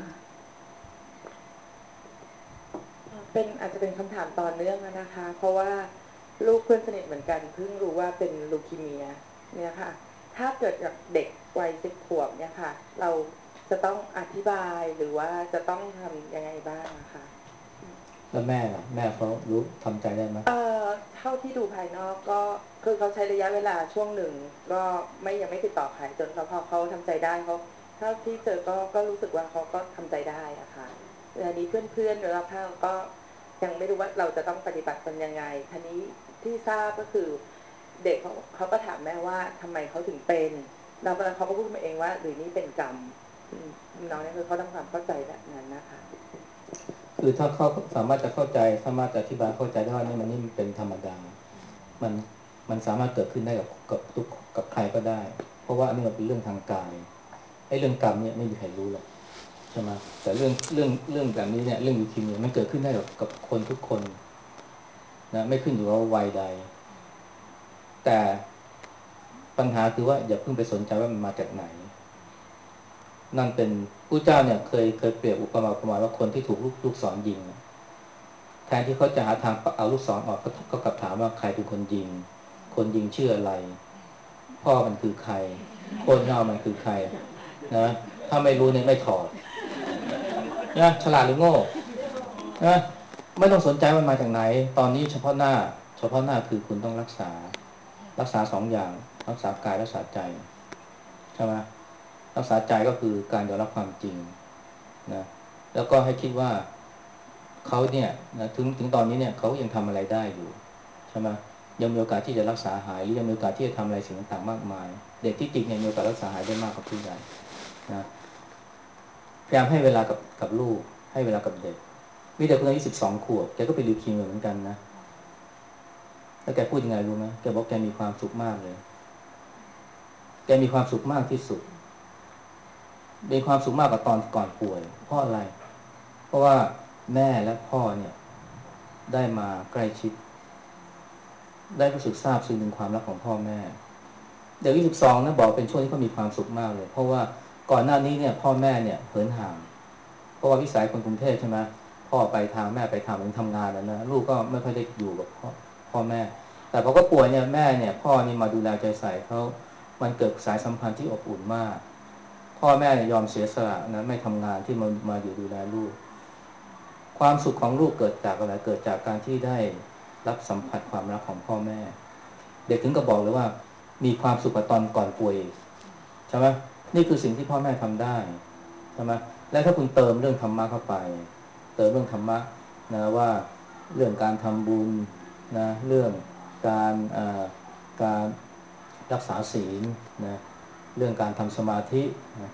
อาจจะเป็นคำถามต่อเนื่องนะคะ เพราะว่าลูกเพื่อนสนิทเหมือนกันเพิ่งรู้ว่าเป็นลูคีเมียเนี่ยค่ะถ้าเกิดกับเด็กวัย10 ขวบเนี่ยค่ะเราจะต้องอธิบายหรือว่าจะต้องทำยังไงบ้างนะคะแล้วแม่ล่ะแม่เขารู้ทำใจได้ไหมเท่าที่ดูภายนอกก็คือเขาใช้ระยะเวลาช่วงหนึ่งก็ยังไม่ติดต่อใครจนพอเขาทำใจได้เขาเท่าที่เจอก็รู้สึกว่าเขาก็ทำใจได้อะค่ะเวลานี้เพื่อนๆรอบข้างก็ยังไม่รู้ว่าเราจะต้องปฏิบัติกันยังไงทีนี้ที่ทราบก็คือเด็กเขาก็ถามแม่ว่าทำไมเขาถึงเป็นแล้วเขาก็พูดมาเองว่าหรือนี่เป็นกรรมน้องนี่คือเขาทำความเข้าใจแบบนั้นนะคะคือถ้าเขาสามารถจะเข้าใจสามารถจะอธิบายเข้าใจได้ว่านี่มันเป็นธรรมดามันมันสามารถเกิดขึ้นได้กับทุกกับใครก็ได้เพราะว่าอันนี้มันเป็นเรื่องทางกายไอ้เรื่องกรรมเนี่ยไม่มีใครรู้หรอกใช่ไหมแต่เรื่องแบบนี้เนี่ยเรื่องยูคีเมียมันเกิดขึ้นได้กับคนทุกคนนะไม่ขึ้นอยู่ว่าวัยใดแต่ปัญหาคือว่าอย่าเพิ่งไปสนใจว่ามันมาจากไหนนั่นเป็นผู้เจ้าเนี่ยเคยเปรียบอุปมาประมาณว่าคนที่ถูกลูกศรยิงแทนที่เขาจะหาทางเอาลูกศรออกก็กลับถามว่าใครเป็นคนยิงคนยิงชื่ออะไรพ่อมันคือใครโคนเง่ามันคือใครนะถ้าไม่รู้เนี่ยไม่ถอดนะฉลาดหรือโง่นะไม่ต้องสนใจมันมาจากไหนตอนนี้เฉพาะหน้าคือคุณต้องรักษาสองอย่างรักษากายรักษาใจใช่ไหมรักษาใจก็คือการยอมรับความจริงนะแล้วก็ให้คิดว่าเขาเนี่ยนะถึงตอนนี้เนี่ยเขายังทำอะไรได้อยู่ใช่ไหมยังมีโอกาสที่จะรักษาหายหรือยังมีโอกาสที่จะทำอะไรสิ่งต่างๆมากมายเด็กที่จริงเนี่ยมีโอกาสรักษาหายได้มากกว่าผู้ใหญ่นะพยายามให้เวลากับลูกให้เวลากับเด็กมีเด็กคนอายุ12 ขวบแกก็เป็นลิวคีเมียเหมือนกันนะแล้วแกพูดยังไงรู้ไหมแกบอกแกมีความสุขมากเลยแกมีความสุขมากที่สุดมีความสุขมากกว่าตอนก่อนป่วยเพราะอะไรเพราะว่าแม่และพ่อเนี่ยได้มาใกล้ชิดได้รู้สึกซาบซึ้งถึงความรักของพ่อแม่เด็กอายุ12นะบอกเป็นช่วงที่เขามีความสุขมากเลยเพราะว่าก่อนหน้านี้เนี่ยพ่อแม่เนี่ยเหินห่างเพราะว่าวิสัยคนกรุงเทพใช่ไหมพ่อไปทางแม่ไปทางทำงานนะลูกก็ไม่ค่อยได้อยู่กับพ่อแม่แต่พอก็ป่วยเนี่ยแม่เนี่ยพ่อนี่มาดูแลใจใส่เขามันเกิดสายสัมพันธ์ที่อบอุ่นมากพ่อแม่เนี่ยยอมเสียสละนะไม่ทำงานที่มาอยู่ดูแลลูกความสุขของลูกเกิดจากอะไรเกิดจากการที่ได้รับสัมผัสความรักของพ่อแม่เด็กถึงก็บอกเลยว่ามีความสุขกว่าตอนก่อนป่วยใช่ไหมนี่คือสิ่งที่พ่อแม่ทำได้ใช่ไหมและถ้าคุณเติมเรื่องธรรมะเข้าไปเติมเรื่องธรรมะนะว่าเรื่องการทำบุญนะเรื่องการการรักษาศีลนะเรื่องการทำสมาธินะ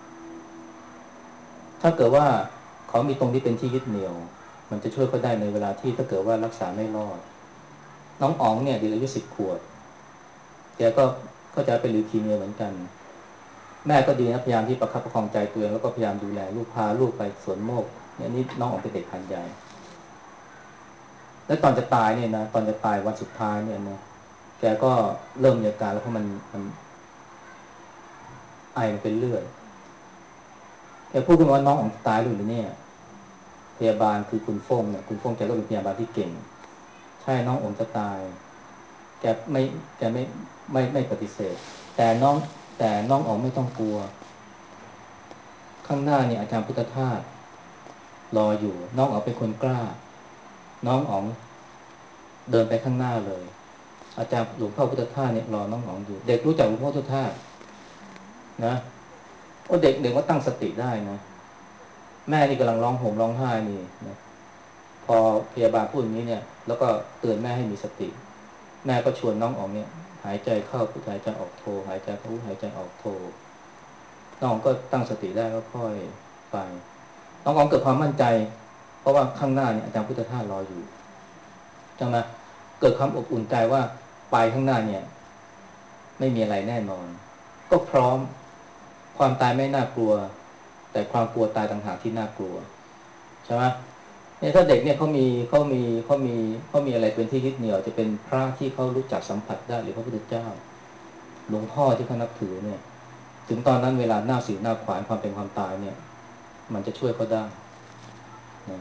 ถ้าเกิดว่าเขามีตรงนี้เป็นที่ยึดเหนี่ยวมันจะช่วยเขาได้ในเวลาที่ถ้าเกิดว่ารักษาไม่รอดน้องอ๋องเนี่ยเด็กอายุ10 ขวบแกก็จะเป็นลิวคีเมียเหมือนกันแม่ก็ดีนะพยายามที่ประคับประคองใจตัวเองแล้วก็พยายามดูแลลูกพาลูกไปสวนโมกเนี่ยนี่น้องอ๋องเป็นเด็กหัดใหญ่แล้วตอนจะตายเนี่ยนะตอนจะตายวันสุดท้ายเนี่ยนะแกก็เริ่มมีอาการแล้วเพราะมันไอมันเป็นเลือดแกพูดขึ้นมาว่าน้องอ๋องตายหรือเนี่ยพยาบาลคือคุณฟงเนี่ยคุณฟงแกก็เป็นพยาบาลที่เก่งใช่น้องอ๋องจะตายแกไม่แกไม่ปฏิเสธแต่น้องอ๋องไม่ต้องกลัวข้างหน้าเนี่ยอาจารย์พุทธทาสรออยู่น้องอ๋องเป็นคนกล้าน้องอ๋องเดินไปข้างหน้าเลยอาจารย์หลวงพ่อพุทธทาสเนี่ยรอน้องอ๋องอยู่เด็กรู้จักหลวงพ่อพุทธทาสนะโอ้เด็กว่าตั้งสติได้นะแม่นี่กำลังร้องห่มร้องไห้นี่นะพอพยาบาลพูดอย่างนี้เนี่ยแล้วก็เตือนแม่ให้มีสติแม่ก็ชวนน้องอ๋องเนี่ยหายใจเข้าพุทหายใจออกโทหายใจเข้าพุทหายใจออกโทน้องอ๋องก็ตั้งสติได้ก็ค่อยไปน้องอ๋องเกิดความมั่นใจเพราะว่าข้างหน้าเนี่ยอาจารย์พุทธทาสรออยู่ใช่ไหมเกิดความอบอุ่นใจว่าไปข้างหน้าเนี่ยไม่มีอะไรแน่นอนก็พร้อมความตายไม่น่ากลัวแต่ความกลัวตายต่างหากที่น่ากลัวใช่ไหมเนี่ยถ้าเด็กเนี่ยเขามีอะไรเป็นที่ยึดเหนี่ยวจะเป็นพระที่เขารู้จักสัมผัสได้หรือพระพุทธเจ้าหลวงพ่อที่เขานับถือเนี่ยถึงตอนนั้นเวลาหน้าสิวหน้าขวานความเป็นความตายเนี่ยมันจะช่วยเขาได้นะ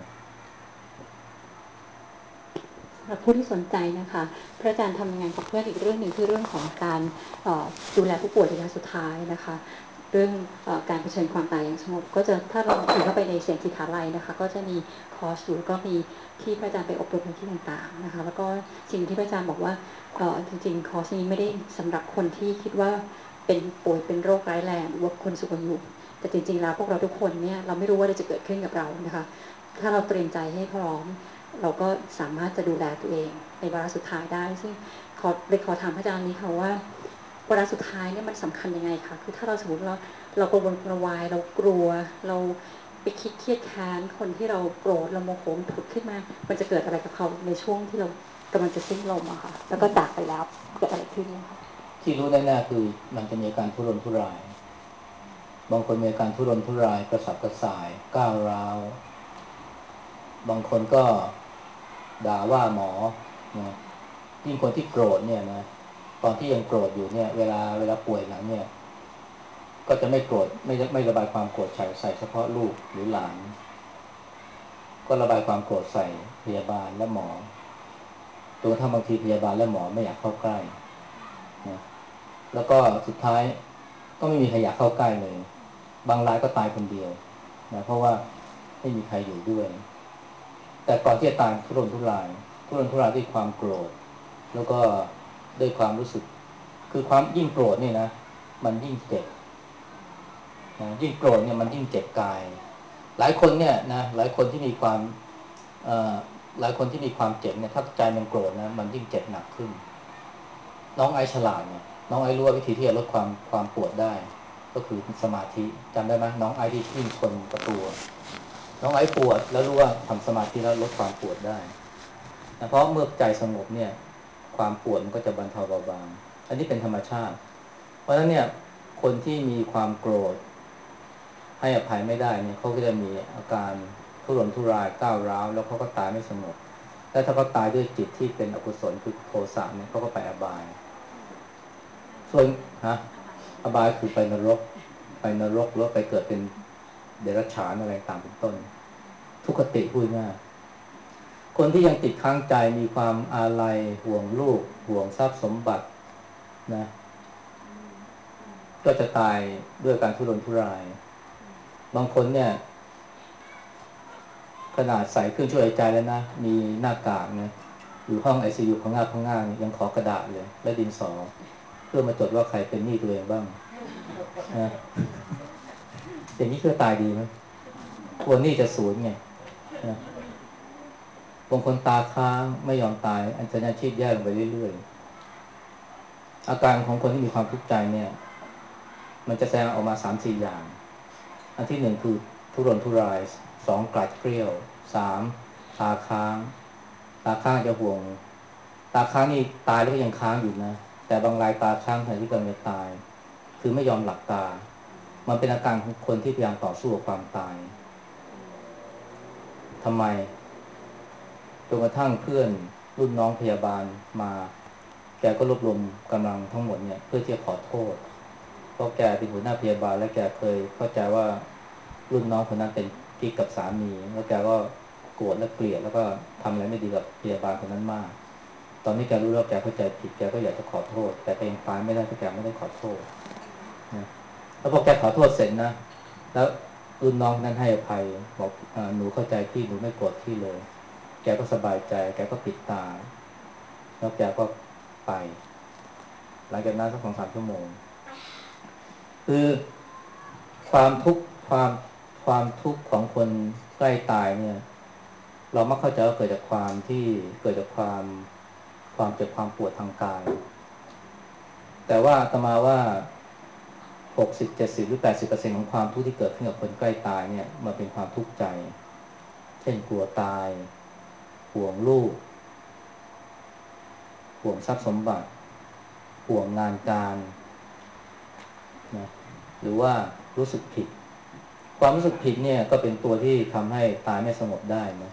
สำหรับผู้ที่สนใจนะคะพระอาจารย์ทำงานกับเพื่อนอีกเรื่องหนึ่งคือเรื่องของการดูแลผู้ป่วยระยะสุดท้ายนะคะเรื่องการเผชิญความตายอย่างสงบก็จะถ้าเราถือเข้าไปในเสียงสิทธาลัยนะคะก็จะมีคอร์สอยู่ก็มีที่พระอาจารย์ไปอบรมในที่ต่างๆนะคะแล้วก็สิ่งที่พระอาจารย์บอกว่าจริงๆคอร์สนี้ไม่ได้สำหรับคนที่คิดว่าเป็นป่วยเป็นโรคร้ายแรงหรือว่าคนสูงอายุแต่จริงๆแล้วพวกเราทุกคนเนี่ยเราไม่รู้ว่าอะไรจะเกิดขึ้นกับเรานะคะถ้าเราเตรียมใจให้พร้อมเราก็สามารถจะดูแลตัวเองในวาระสุดท้ายได้ซึ่งขอถามพระอาจารย์นี้ค่ะว่าวาระสุดท้ายเนี่ยมันสำคัญยังไงคะคือถ้าเราสมมติเรากังวลกระวายเรากลัวเราไปคิดเครียดแค้นคนที่เราโกรธเราโมโหมันผุดขึ้นมามันจะเกิดอะไรกับเขาในช่วงที่เรากำลังจะสิ้นลมอะค่ะแล้วก็จากไปแล้วเกิดอะไรขึ้นนะคะที่รู้แน่ๆคือมันจะมีอาการทุรนทุรายบางคนมีอาการทุรนทุรายกระสับกระส่ายก้าวร้าวบางคนก็ด่าว่าหมอนะยิ่งคนที่โกรธเนี่ยนะตอนที่ยังโกรธอยู่เนี่ยเวลาป่วยหนักเนี่ยก็จะไม่โกรธไม่ระบายความโกรธใส่เฉพาะลูกหรือหลานก็ระบายความโกรธใส่พยาบาลและหมอตัวถ้าบางทีพยาบาลและหมอไม่อยากเข้าใกล้นะแล้วก็สุดท้ายก็ไม่มีใครอยากเข้าใกล้เลยบางรายก็ตายคนเดียวนะเพราะว่าไม่มีใครอยู่ด้วยแต่ก่อนที่จะตายทุรนทุรายด้วยความโกรธแล้วก็ด้วยความรู้สึกคือความยิ่งโกรธเนี่ยนะมันยิ่งเจ็บนะยิ่งโกรธเนี่ยมันยิ่งเจ็บกายหลายคนเนี่ยนะหลายคนที่มีความเอ่อหลายคนที่มีความเจ็บเนี่ยถ้าใจมันโกรธนะมันยิ่งเจ็บหนักขึ้นน้องไอซ์ฉลาดเนี่ยน้องไอซ์รู้ว่าวิธีที่จะลดความปวดได้ก็คือสมาธิจำได้ไหมน้องไอซ์ที่วิ่งชนประตูน้องไอซ์ปวดแล้วรู้ว่าทำสมาธิแล้วลดความปวดได้นะเพราะเมื่อใจสงบเนี่ยความปวดมันก็จะบรรเทาเบาบางอันนี้เป็นธรรมชาติเพราะฉะนั้นเนี่ยคนที่มีความโกรธให้อภัยไม่ได้เนี่ยเขาก็จะมีอาการทุรนทุรายก้าวร้าวแล้วเขาก็ตายไม่สงบและถ้าเขาตายด้วยจิตที่เป็นอกุศลคือโทสะเนี่ยเขาก็ไปอบายส่วนฮะอบายคือไปนรกหรือว่าไปเกิดเป็นเดรัจฉานอะไรตามเป็นต้นทุกขติพูดง่ายคนที่ยังติดค้างใจมีความอาลัยห่วงลูกห่วงทรัพย์สมบัตินะก็จะตายด้วยการทุรนทุรายบางคนเนี่ยขนาดใส่เครื่องช่วยหายใจแล้วนะมีหน้ากากนะอยู่ห้อง ICU ข้างหน้าเนี่ยยังขอกระดาษเลยและดินสอเพื่อมาจดว่าใครเป็นหนี้ตัวเองบ้างนะอย่างนี้คือตายดีไหมกลัวหนี้จะสูญไงนะบางคนตาค้างไม่ยอมตายอันจะชีพแย่ลงไปเรื่อยๆอาการของคนที่มีความทุกข์ใจเนี่ยมันจะแสดงออกมา3-4อย่างอันที่หนึ่งคือทุรนทุราย2กลัดเกลี้ยว3ตาค้างตาค้างจะห่วงตาค้างนี่ตายแล้วก็ยังค้างอยู่นะแต่บางรายตาค้างแทนที่กำลังจะตายคือไม่ยอมหลับตามันเป็นอาการของคนที่พยายามต่อสู้กับความตายทำไมจนกระทั่งเพื่อนรุ่นน้องพยาบาลมาแกก็รวบรวมกำลังทั้งหมดเนี่ยเพื่อที่จะขอโทษเพราะแกเป็นหัวหน้าพยาบาลและแกเคยเข้าใจว่ารุ่นน้องคนนั้นเป็นกิ๊กกับสามีแล้วแกก็โกรธและเกลียดแล้วก็ทำอะไรไม่ดีกับพยาบาลคนนั้นมากตอนนี้แกรู้แล้วแกเข้าใจผิดแกก็อยากจะขอโทษแต่เองตายไม่ได้เพราะแกไม่ได้ขอโทษนะแล้วพอแกขอโทษเสร็จนะแล้วรุ่นน้องนั้นให้อภัยบอกหนูเข้าใจพี่หนูไม่โกรธพี่เลยแกก็สบายใจแกก็ปิดตาแล้วแกก็ไปหลังจากนั้นสัก2-3 ชั่วโมงคือความทุกข์ความทุกข์ของคนใกล้ตายเนี่ยเรามักเข้าใจว่าเกิดจากความที่เกิดจากความเจ็บความปวดทางกายแต่ว่าอาตมาว่า60 70หรือ80%ของความทุกข์ที่เกิดขึ้นกับคนใกล้ตายเนี่ยมันเป็นความทุกข์ใจเช่นกลัวตายห่วงลูกห่วงทรัพย์สมบัติห่วงงานการนะหรือว่ารู้สึกผิดความรู้สึกผิดเนี่ยก็เป็นตัวที่ทำให้ตายไม่สงบได้นะ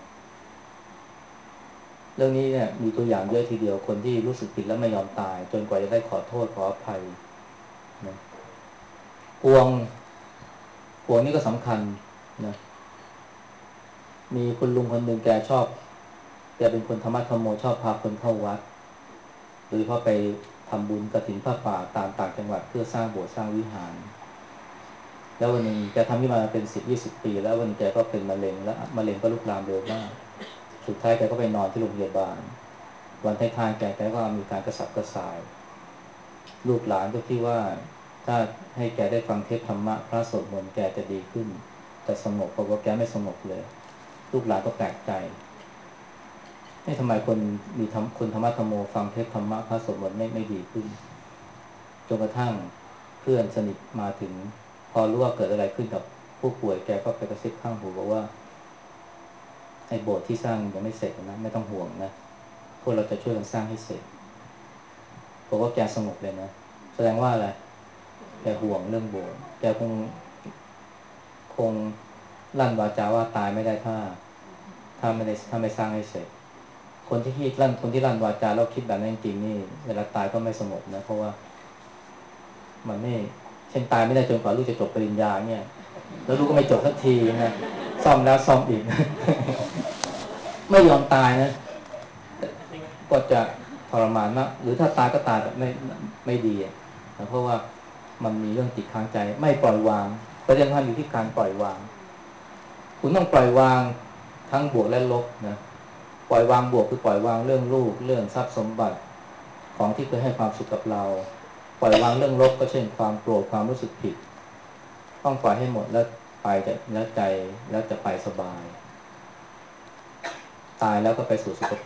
เรื่องนี้เนี่ยมีตัวอย่างเยอะทีเดียวคนที่รู้สึกผิดแล้วไม่ยอมตายจนกว่าจะได้ขอโทษขออภัยนะห่วงนี่ก็สำคัญนะมีคุณลุงคนหนึ่งแกเป็นคนธรรมะธรรมโมชอบพาคนเข้าวัดโดยเฉพาะไปทำบุญกฐินผ้าป่าตามต่างจังหวัดเพื่อสร้างโบสถ์สร้างวิหารแล้ววันหนึ่งแกทำที่มาเป็น10-20 ปีแล้ววันนี้แกก็เป็นมะเร็งแล้วมะเร็งก็ลุกลามเร็วมากสุดท้ายแกก็ไปนอนที่โรงพยาบาลวันท้ายๆแกก็มีการกระสับกระส่ายลูกหลานก็คิดว่าถ้าให้แกได้ฟังเทศธรรมะพระสวดมนต์แกจะดีขึ้นจะสงบเพราะว่าแกไม่สงบเลยลูกหลานก็แปลกใจทำไมคนธรรมะธรรมโมฟังเทศธรรมะพระสวดมนต์ไม่ดีขึ้นจนกระทั่งเพื่อนสนิทมาถึงพอรู้ว่าเกิดอะไรขึ้นกับผู้ป่วยแกก็ไปกระซิบข้างหูบอกว่าไอ้โบสถ์ที่สร้างยังไม่เสร็จนะไม่ต้องห่วงนะพวกเราจะช่วยกันสร้างให้เสร็จบอกว่าแกสงบเลยนะแสดงว่าอะไรแกห่วงเรื่องโบสถ์แกคงลั่นวาจาว่าตายไม่ได้ถ้าไม่สร้างให้เสร็จคนที่ลั่นวาจาแล้วคิดแบบนั้นจริงๆนี่เวลาตายก็ไม่สงบนะเพราะว่ามันไม่เช่นตายไม่ได้จนกว่าลูกจะจบปริญญาเนี่ยแล้วลูกก็ไม่จบสักทีนะซ่อมแล้วซ่อมอีก ไม่ยอมตายนะก็จะทรมานมากหรือถ้าตายก็ตายแบบไม่ดีอ่ะเพราะว่ามันมีเรื่องติดค้างใจไม่ปล่อยวางประเด็นมันอยู่ที่การปล่อยวางคุณต้องปล่อยวางทั้งบวกและลบนะปล่อยวางบวกคือปล่อยวางเรื่องลูกเรื่องทรัพย์สมบัติของที่เคยให้ความสุขกับเราปล่อยวางเรื่องลบก็เช่นความโกรธความรู้สึกผิดต้องปล่อยให้หมดแล้วไปจะแล้วใจแล้วจะไปสบายตายแล้วก็ไปสู่สุคติ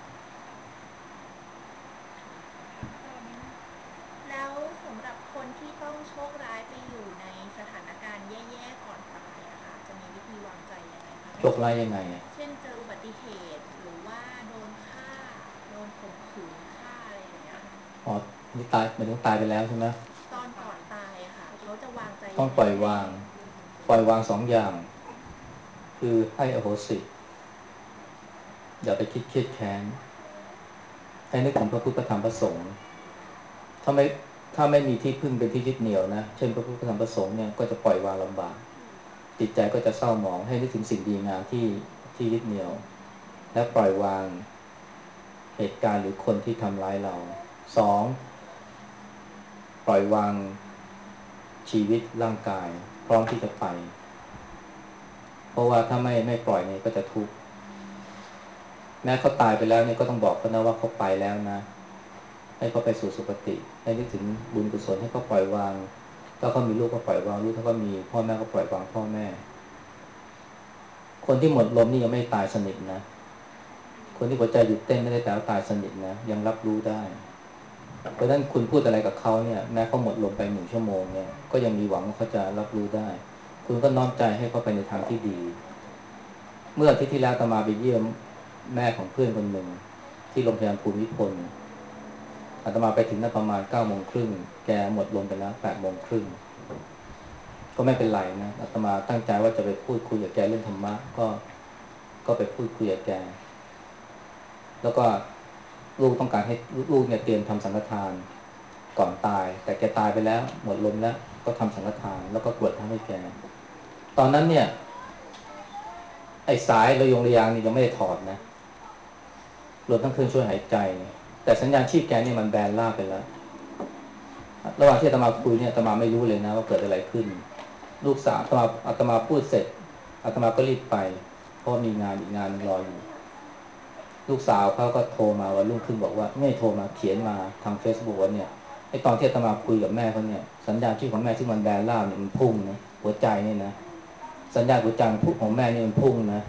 แล้วสำหรับคนที่ต้องโชคร้ายไปอยู่ในสถานการณ์แย่ๆก่อนตายอะค่ะจะมีวิธีวางใจยังไงคะโชคร้ายยังไงเช่นเจออุบัติเหตุหรือว่าโดนฆ่าโดนข่มขืนฆ่าอะไรอย่างเงี้ยค่ะอ๋อนี่ตายหมายถึงตายไปแล้วใช่ไหมตอนก่อนตายอะค่ะเขาจะวางใจต้องยังไงปล่อยวาง2 อย่างคือให้อโหสิอย่าไปคิดเครียดแค้นให้นึกถึงพระพุทธพระธรรมพระสงฆ์ถ้าไม่ถ้าไม่มีที่พึ่งเป็นที่ยึดเหนี่ยวนะเช่นพระพุทธพระธรรมพระสงฆ์เนี่ยก็จะปล่อยวางลำบากจิตใจก็จะเศร้าหมองให้นึกถึงสิ่งดีงามที่ยึดเหนี่ยวและปล่อยวางเหตุการณ์หรือคนที่ทำร้ายเรา2ปล่อยวางชีวิตร่างกายพร้อมที่จะไปเพราะว่าถ้าไม่ปล่อยเนี่ยก็จะทุกข์แม้เขาตายไปแล้วเนี่ยก็ต้องบอกเขานะว่าเขาไปแล้วนะให้เขาไปสู่สุคติให้นึกถึงบุญกุศลให้เขาปล่อยวางถ้าเขามีลูกก็ปล่อยวางลูกถ้าเขามีพ่อแม่ก็ปล่อยวางพ่อแม่คนที่หมดลมนี่ยังไม่ตายสนิทนะคนที่หัวใจหยุดเต้นไม่ได้แต่ว่าตายสนิทนะยังรับรู้ได้เพราะฉะนั้นคุณพูดอะไรกับเขาเนี่ยแม้เขาหมดลมไป1 ชั่วโมงเนี่ยก็ยังมีหวังว่าเขาจะรับรู้ได้คุณก็น้อมใจให้เขาไปในทางที่ดีเมื่ออาทิตย์ที่แล้วอาตมาไปเยี่ยมแม่ของเพื่อนคนหนึ่งที่โรงพยาบาลภูมิพลอาตมาไปถึงนั้นประมาณ9 โมงครึ่งแกหมดลมไปแล้ว8 โมงครึ่งก็ไม่เป็นไรนะอาตมาตั้งใจว่าจะไปพูดคุยกับแกเรื่องธรรมะก็ไปพูดคุยกับแกแล้วก็ลูกต้องการให้ลูกเนี่ยเตรียมทำสังฆทานก่อนตายแต่แกตายไปแล้วหมดลมแล้วก็ทำสังฆทานแล้วก็กรวดน้ำให้แกตอนนั้นเนี่ยไอ้สายระยงระยางนี่ยังไม่ได้ถอดนะรวมทั้งเครื่องช่วยหายใจแต่สัญญาณชีพแกนี่มันแบนราบไปแล้วระหว่างที่อาตมาคุยเนี่ยอาตมาไม่รู้เลยนะว่าเกิดอะไรขึ้นลูกสาวอาตมาพูดเสร็จอาตมาก็รีบไปเพราะมีงานอีกงานนึงรออยู่ลูกสาวเขาก็โทรมาวันรุ่งขึ้นบอกว่าไม่โทรมาเขียนมาทาง Facebook ว่าเนี่ยไอ้ตอนที่อาตมาคุยกับแม่เขาเนี่ยสัญญาณชีพของแม่ที่มันแบนราบเนี่ยมันพุ่งนะหัวใจเนี่ยนะสัญญาณหัวใจของแม่นี่มันพุ่งนะ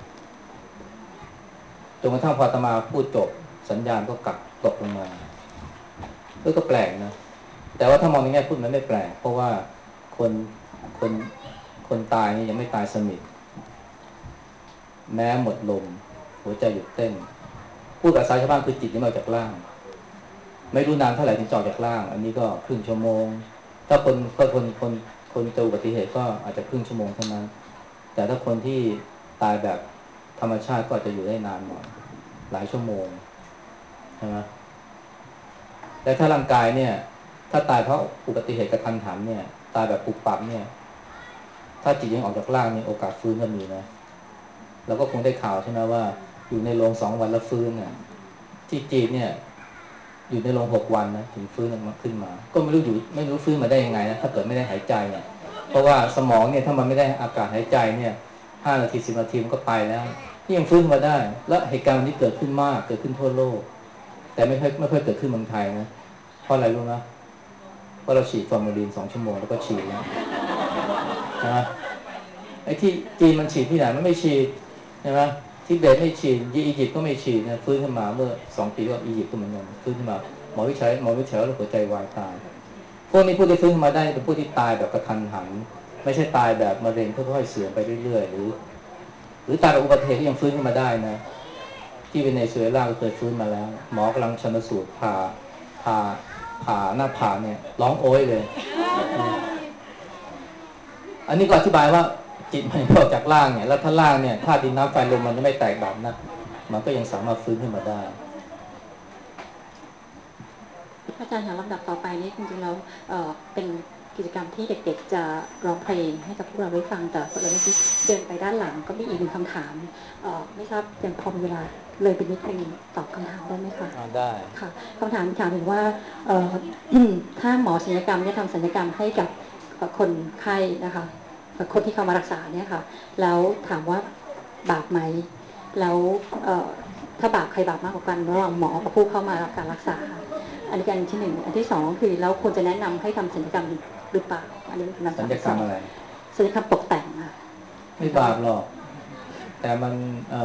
จนกระทั่งพออาตมาพูดจบสัญญาณก็กลับตกลงมาก็แปลกนะแต่ว่าถ้ามองในแง่พูดมันไม่แปลกเพราะว่าคนคนคนตายนี่ยังไม่ตายสนิทแม้หมดลมหัวใจหยุดเต้นพูดภาษาชาวบ้านคือจิตนี่มาจากร่างไม่รู้นานเท่าไหร่ถึงจอดจากร่างอันนี้ก็ครึ่งชั่วโมงถ้าคนเจออุบัติเหตุก็อาจจะครึ่งชั่วโมงเท่านั้นแต่ถ้าคนที่ตายแบบธรรมชาติก็อาจจะอยู่ได้นานหน่อยหลายชั่วโมงใช่ไหมแต่ถ้าร่างกายเนี่ยถ้าตายเพราะอุบัติเหตุกระทันหันเนี่ยตายแบบปุบปับเนี่ยถ้าจิตยังออกจากร่างเนี่ยโอกาสฟื้นก็มีนะเราก็คงได้ข่าวใช่ไหมว่าอยู่ในโรง2 วันแล้วฟื้นเนี่ยที่จีนเนี่ยอยู่ในโรง6 วันนะถึงฟื้นมาขึ้นมาก็ไม่รู้ฟื้นมาได้ยังไงนะถ้าเกิดไม่ได้หายใจเนี่ยเพราะว่าสมองเนี่ยถ้ามันไม่ได้อากาศหายใจเนี่ย5 นาที10 นาทีมันก็ไปแล้วนี่ยังฟื้นมาได้และเหตุการณ์นี้เกิดขึ้นมากเกิดขึ้นทั่วโลกแต่ไม่ค่อยเกิดขึ้นเมืองไทยนะเพราะอะไรรู้ไหมเพราะเราฉีดฟอร์มาลีน2 ชั่วโมงแล้วก็ฉีดแล้วนะไอ้ที่จีนมันฉีดที่ไหนมันไม่ฉีดใช่ไหมที่เบตไม่ฉีดอียิปต์ก็ไม่ฉีดนะฟื้นขึ้นมาเมื่อ2 ปีก็อียิปต์ก็เหมือนกันฟื้นขึ้นมาหมอวิจัยว่าหัวใจวายตายพวกนี้ผู้ที่ฟื้นขึ้นมาได้เป็นผู้ที่ตายแบบกระทันหันไม่ใช่ตายแบบมะเร็งค่อยๆเสื่อมไปเรื่อยๆหรือตายแบบอุบัติเหตุที่ยังฟื้นขึ้นมาได้นะที่เวเนซุเอลาก็เคยฟื้นมาแล้วหมอกำลังชันสูตรผ่าผ่าหน้าผากเนี่ยร้องโอยเลยอันนี้ก็อธิบายว่าจิตมันออกจากร่างเนี่ยแล้วถ้าร่างเนี่ยถ้าดินน้ำไฟลมมันยังไม่แตกดับนะมันก็ยังสามารถฟื้นขึ้นมาได้อาจารย์อย่างลำดับต่อไปนี้จริงๆแล้วเป็นกิจกรรมที่เด็กๆจะร้องเพลงให้กับพวกเราได้ฟังแต่เราเมื่อกี้เดินไปด้านหลังก็มีอีกหนึ่งคำถามไม่ทราบยังพอมีเวลาเลยไปนิดนึงตอบคำถามได้ไหมคะได้ค่ะคำถามถามถึงว่าถ้าหมอศัลยกรรมเนี่ยทำศัลยกรรมให้กับคนไข้นะคะคนที่เข้ามารักษาเนี่ยค่ะแล้วถามว่าบาปไหมแล้วถ้าบาปใครบาปมากกว่ากันระหว่างหมอกับผู้เข้ามารับการรักษาอันนี้อันที่หนึ่งอันที่สองคือแล้วควรจะแนะนำให้ทำศัลยกรรมหรือเปล่าอันนี้เป็นคำถามสัญญกรรมอะไรศัลยกรรมตกแต่งค่ะไม่บาปหรอกแต่มัน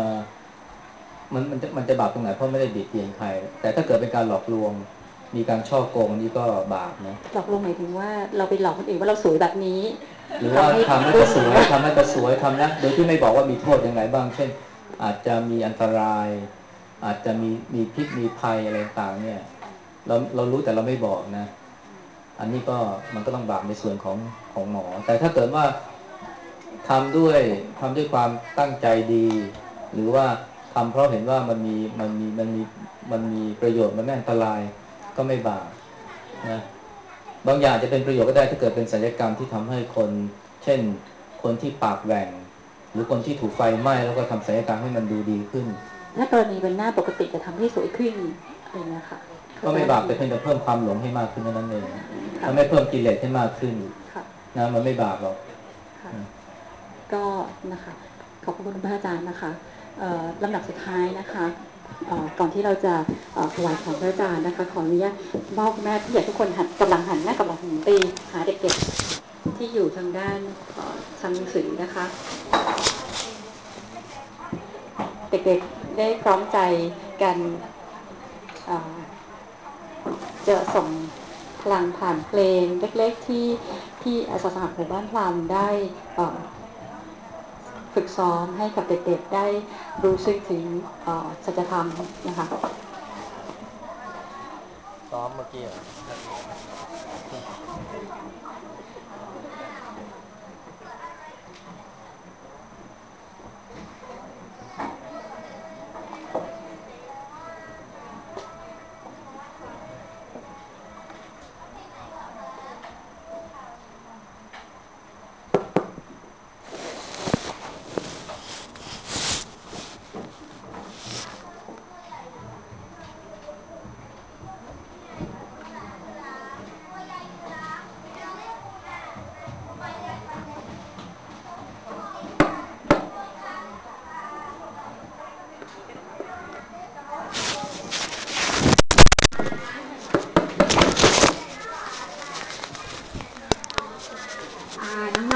มันจะบาปตรงไหนเพราะไม่ได้บิดเบียนใครแต่ถ้าเกิดเป็นการหลอกลวงมีการช่อโกงนี่ก็บาปนะหลอกลวงหมายถึงว่าเราไปหลอกคนอื่นว่าเราสวยแบบนี้หรือว่าทำให้กระสวยทำแล้วโดยที่ไม่บอกว่ามีโทษยังไงบ้างเช่นอาจจะมีอันตรายอาจจะมีพิษมีภัยอะไรต่างเนี่ยเรารู้แต่เราไม่บอกนะอันนี้ก็มันก็ต้องบาปในส่วนของหมอแต่ถ้าเกิดว่าทำด้วยความตั้งใจดีหรือว่าทำเพราะเห็นว่ามันมีประโยชน์มันไม่อันตรายก็ไม่บาปนะบางอย่างจะเป็นประโยชน์ก็ได้ถ้าเกิดเป็นศัลยกรรมที่ทำให้คนเช่นคนที่ปากแหว่งหรือคนที่ถูกไฟไหม้แล้วก็ทำศัลยกรรมให้มันดูดีขึ้นถ้ากรณีเป็นหน้าปกติจะทำให้สวยขึ้นอะไรเงี้ยค่ะก็ไม่บาปแต่เพียงแต่เพิ่มความหลงให้มากขึ้นเท่านั้นเองถ้าไม่เพิ่มกิเลสให้มากขึ้นนะมันไม่บาปหรอกก็นะคะขอบคุณพระอาจารย์นะคะลำดับสุดท้ายนะคะก่อนที่เราจะถวายของพระอาจารย์นะคะขออนุญาตมอบแม่ผู้ใหญ่ทุกคนกำลังหันหน้ากำลังหันไปหาเด็กๆที่อยู่ทางด้านชั้นหนังสือนะคะเด็กๆได้พร้อมใจกันจะส่งพลังผ่านเพลงเล็กๆที่อาสาสมัครหมู่บ้านพลัมได้ฝึกซ้อมให้กับเด็กๆได้รู้สึกถึงสัจธรรมนะคะซ้อมเมื่อกี้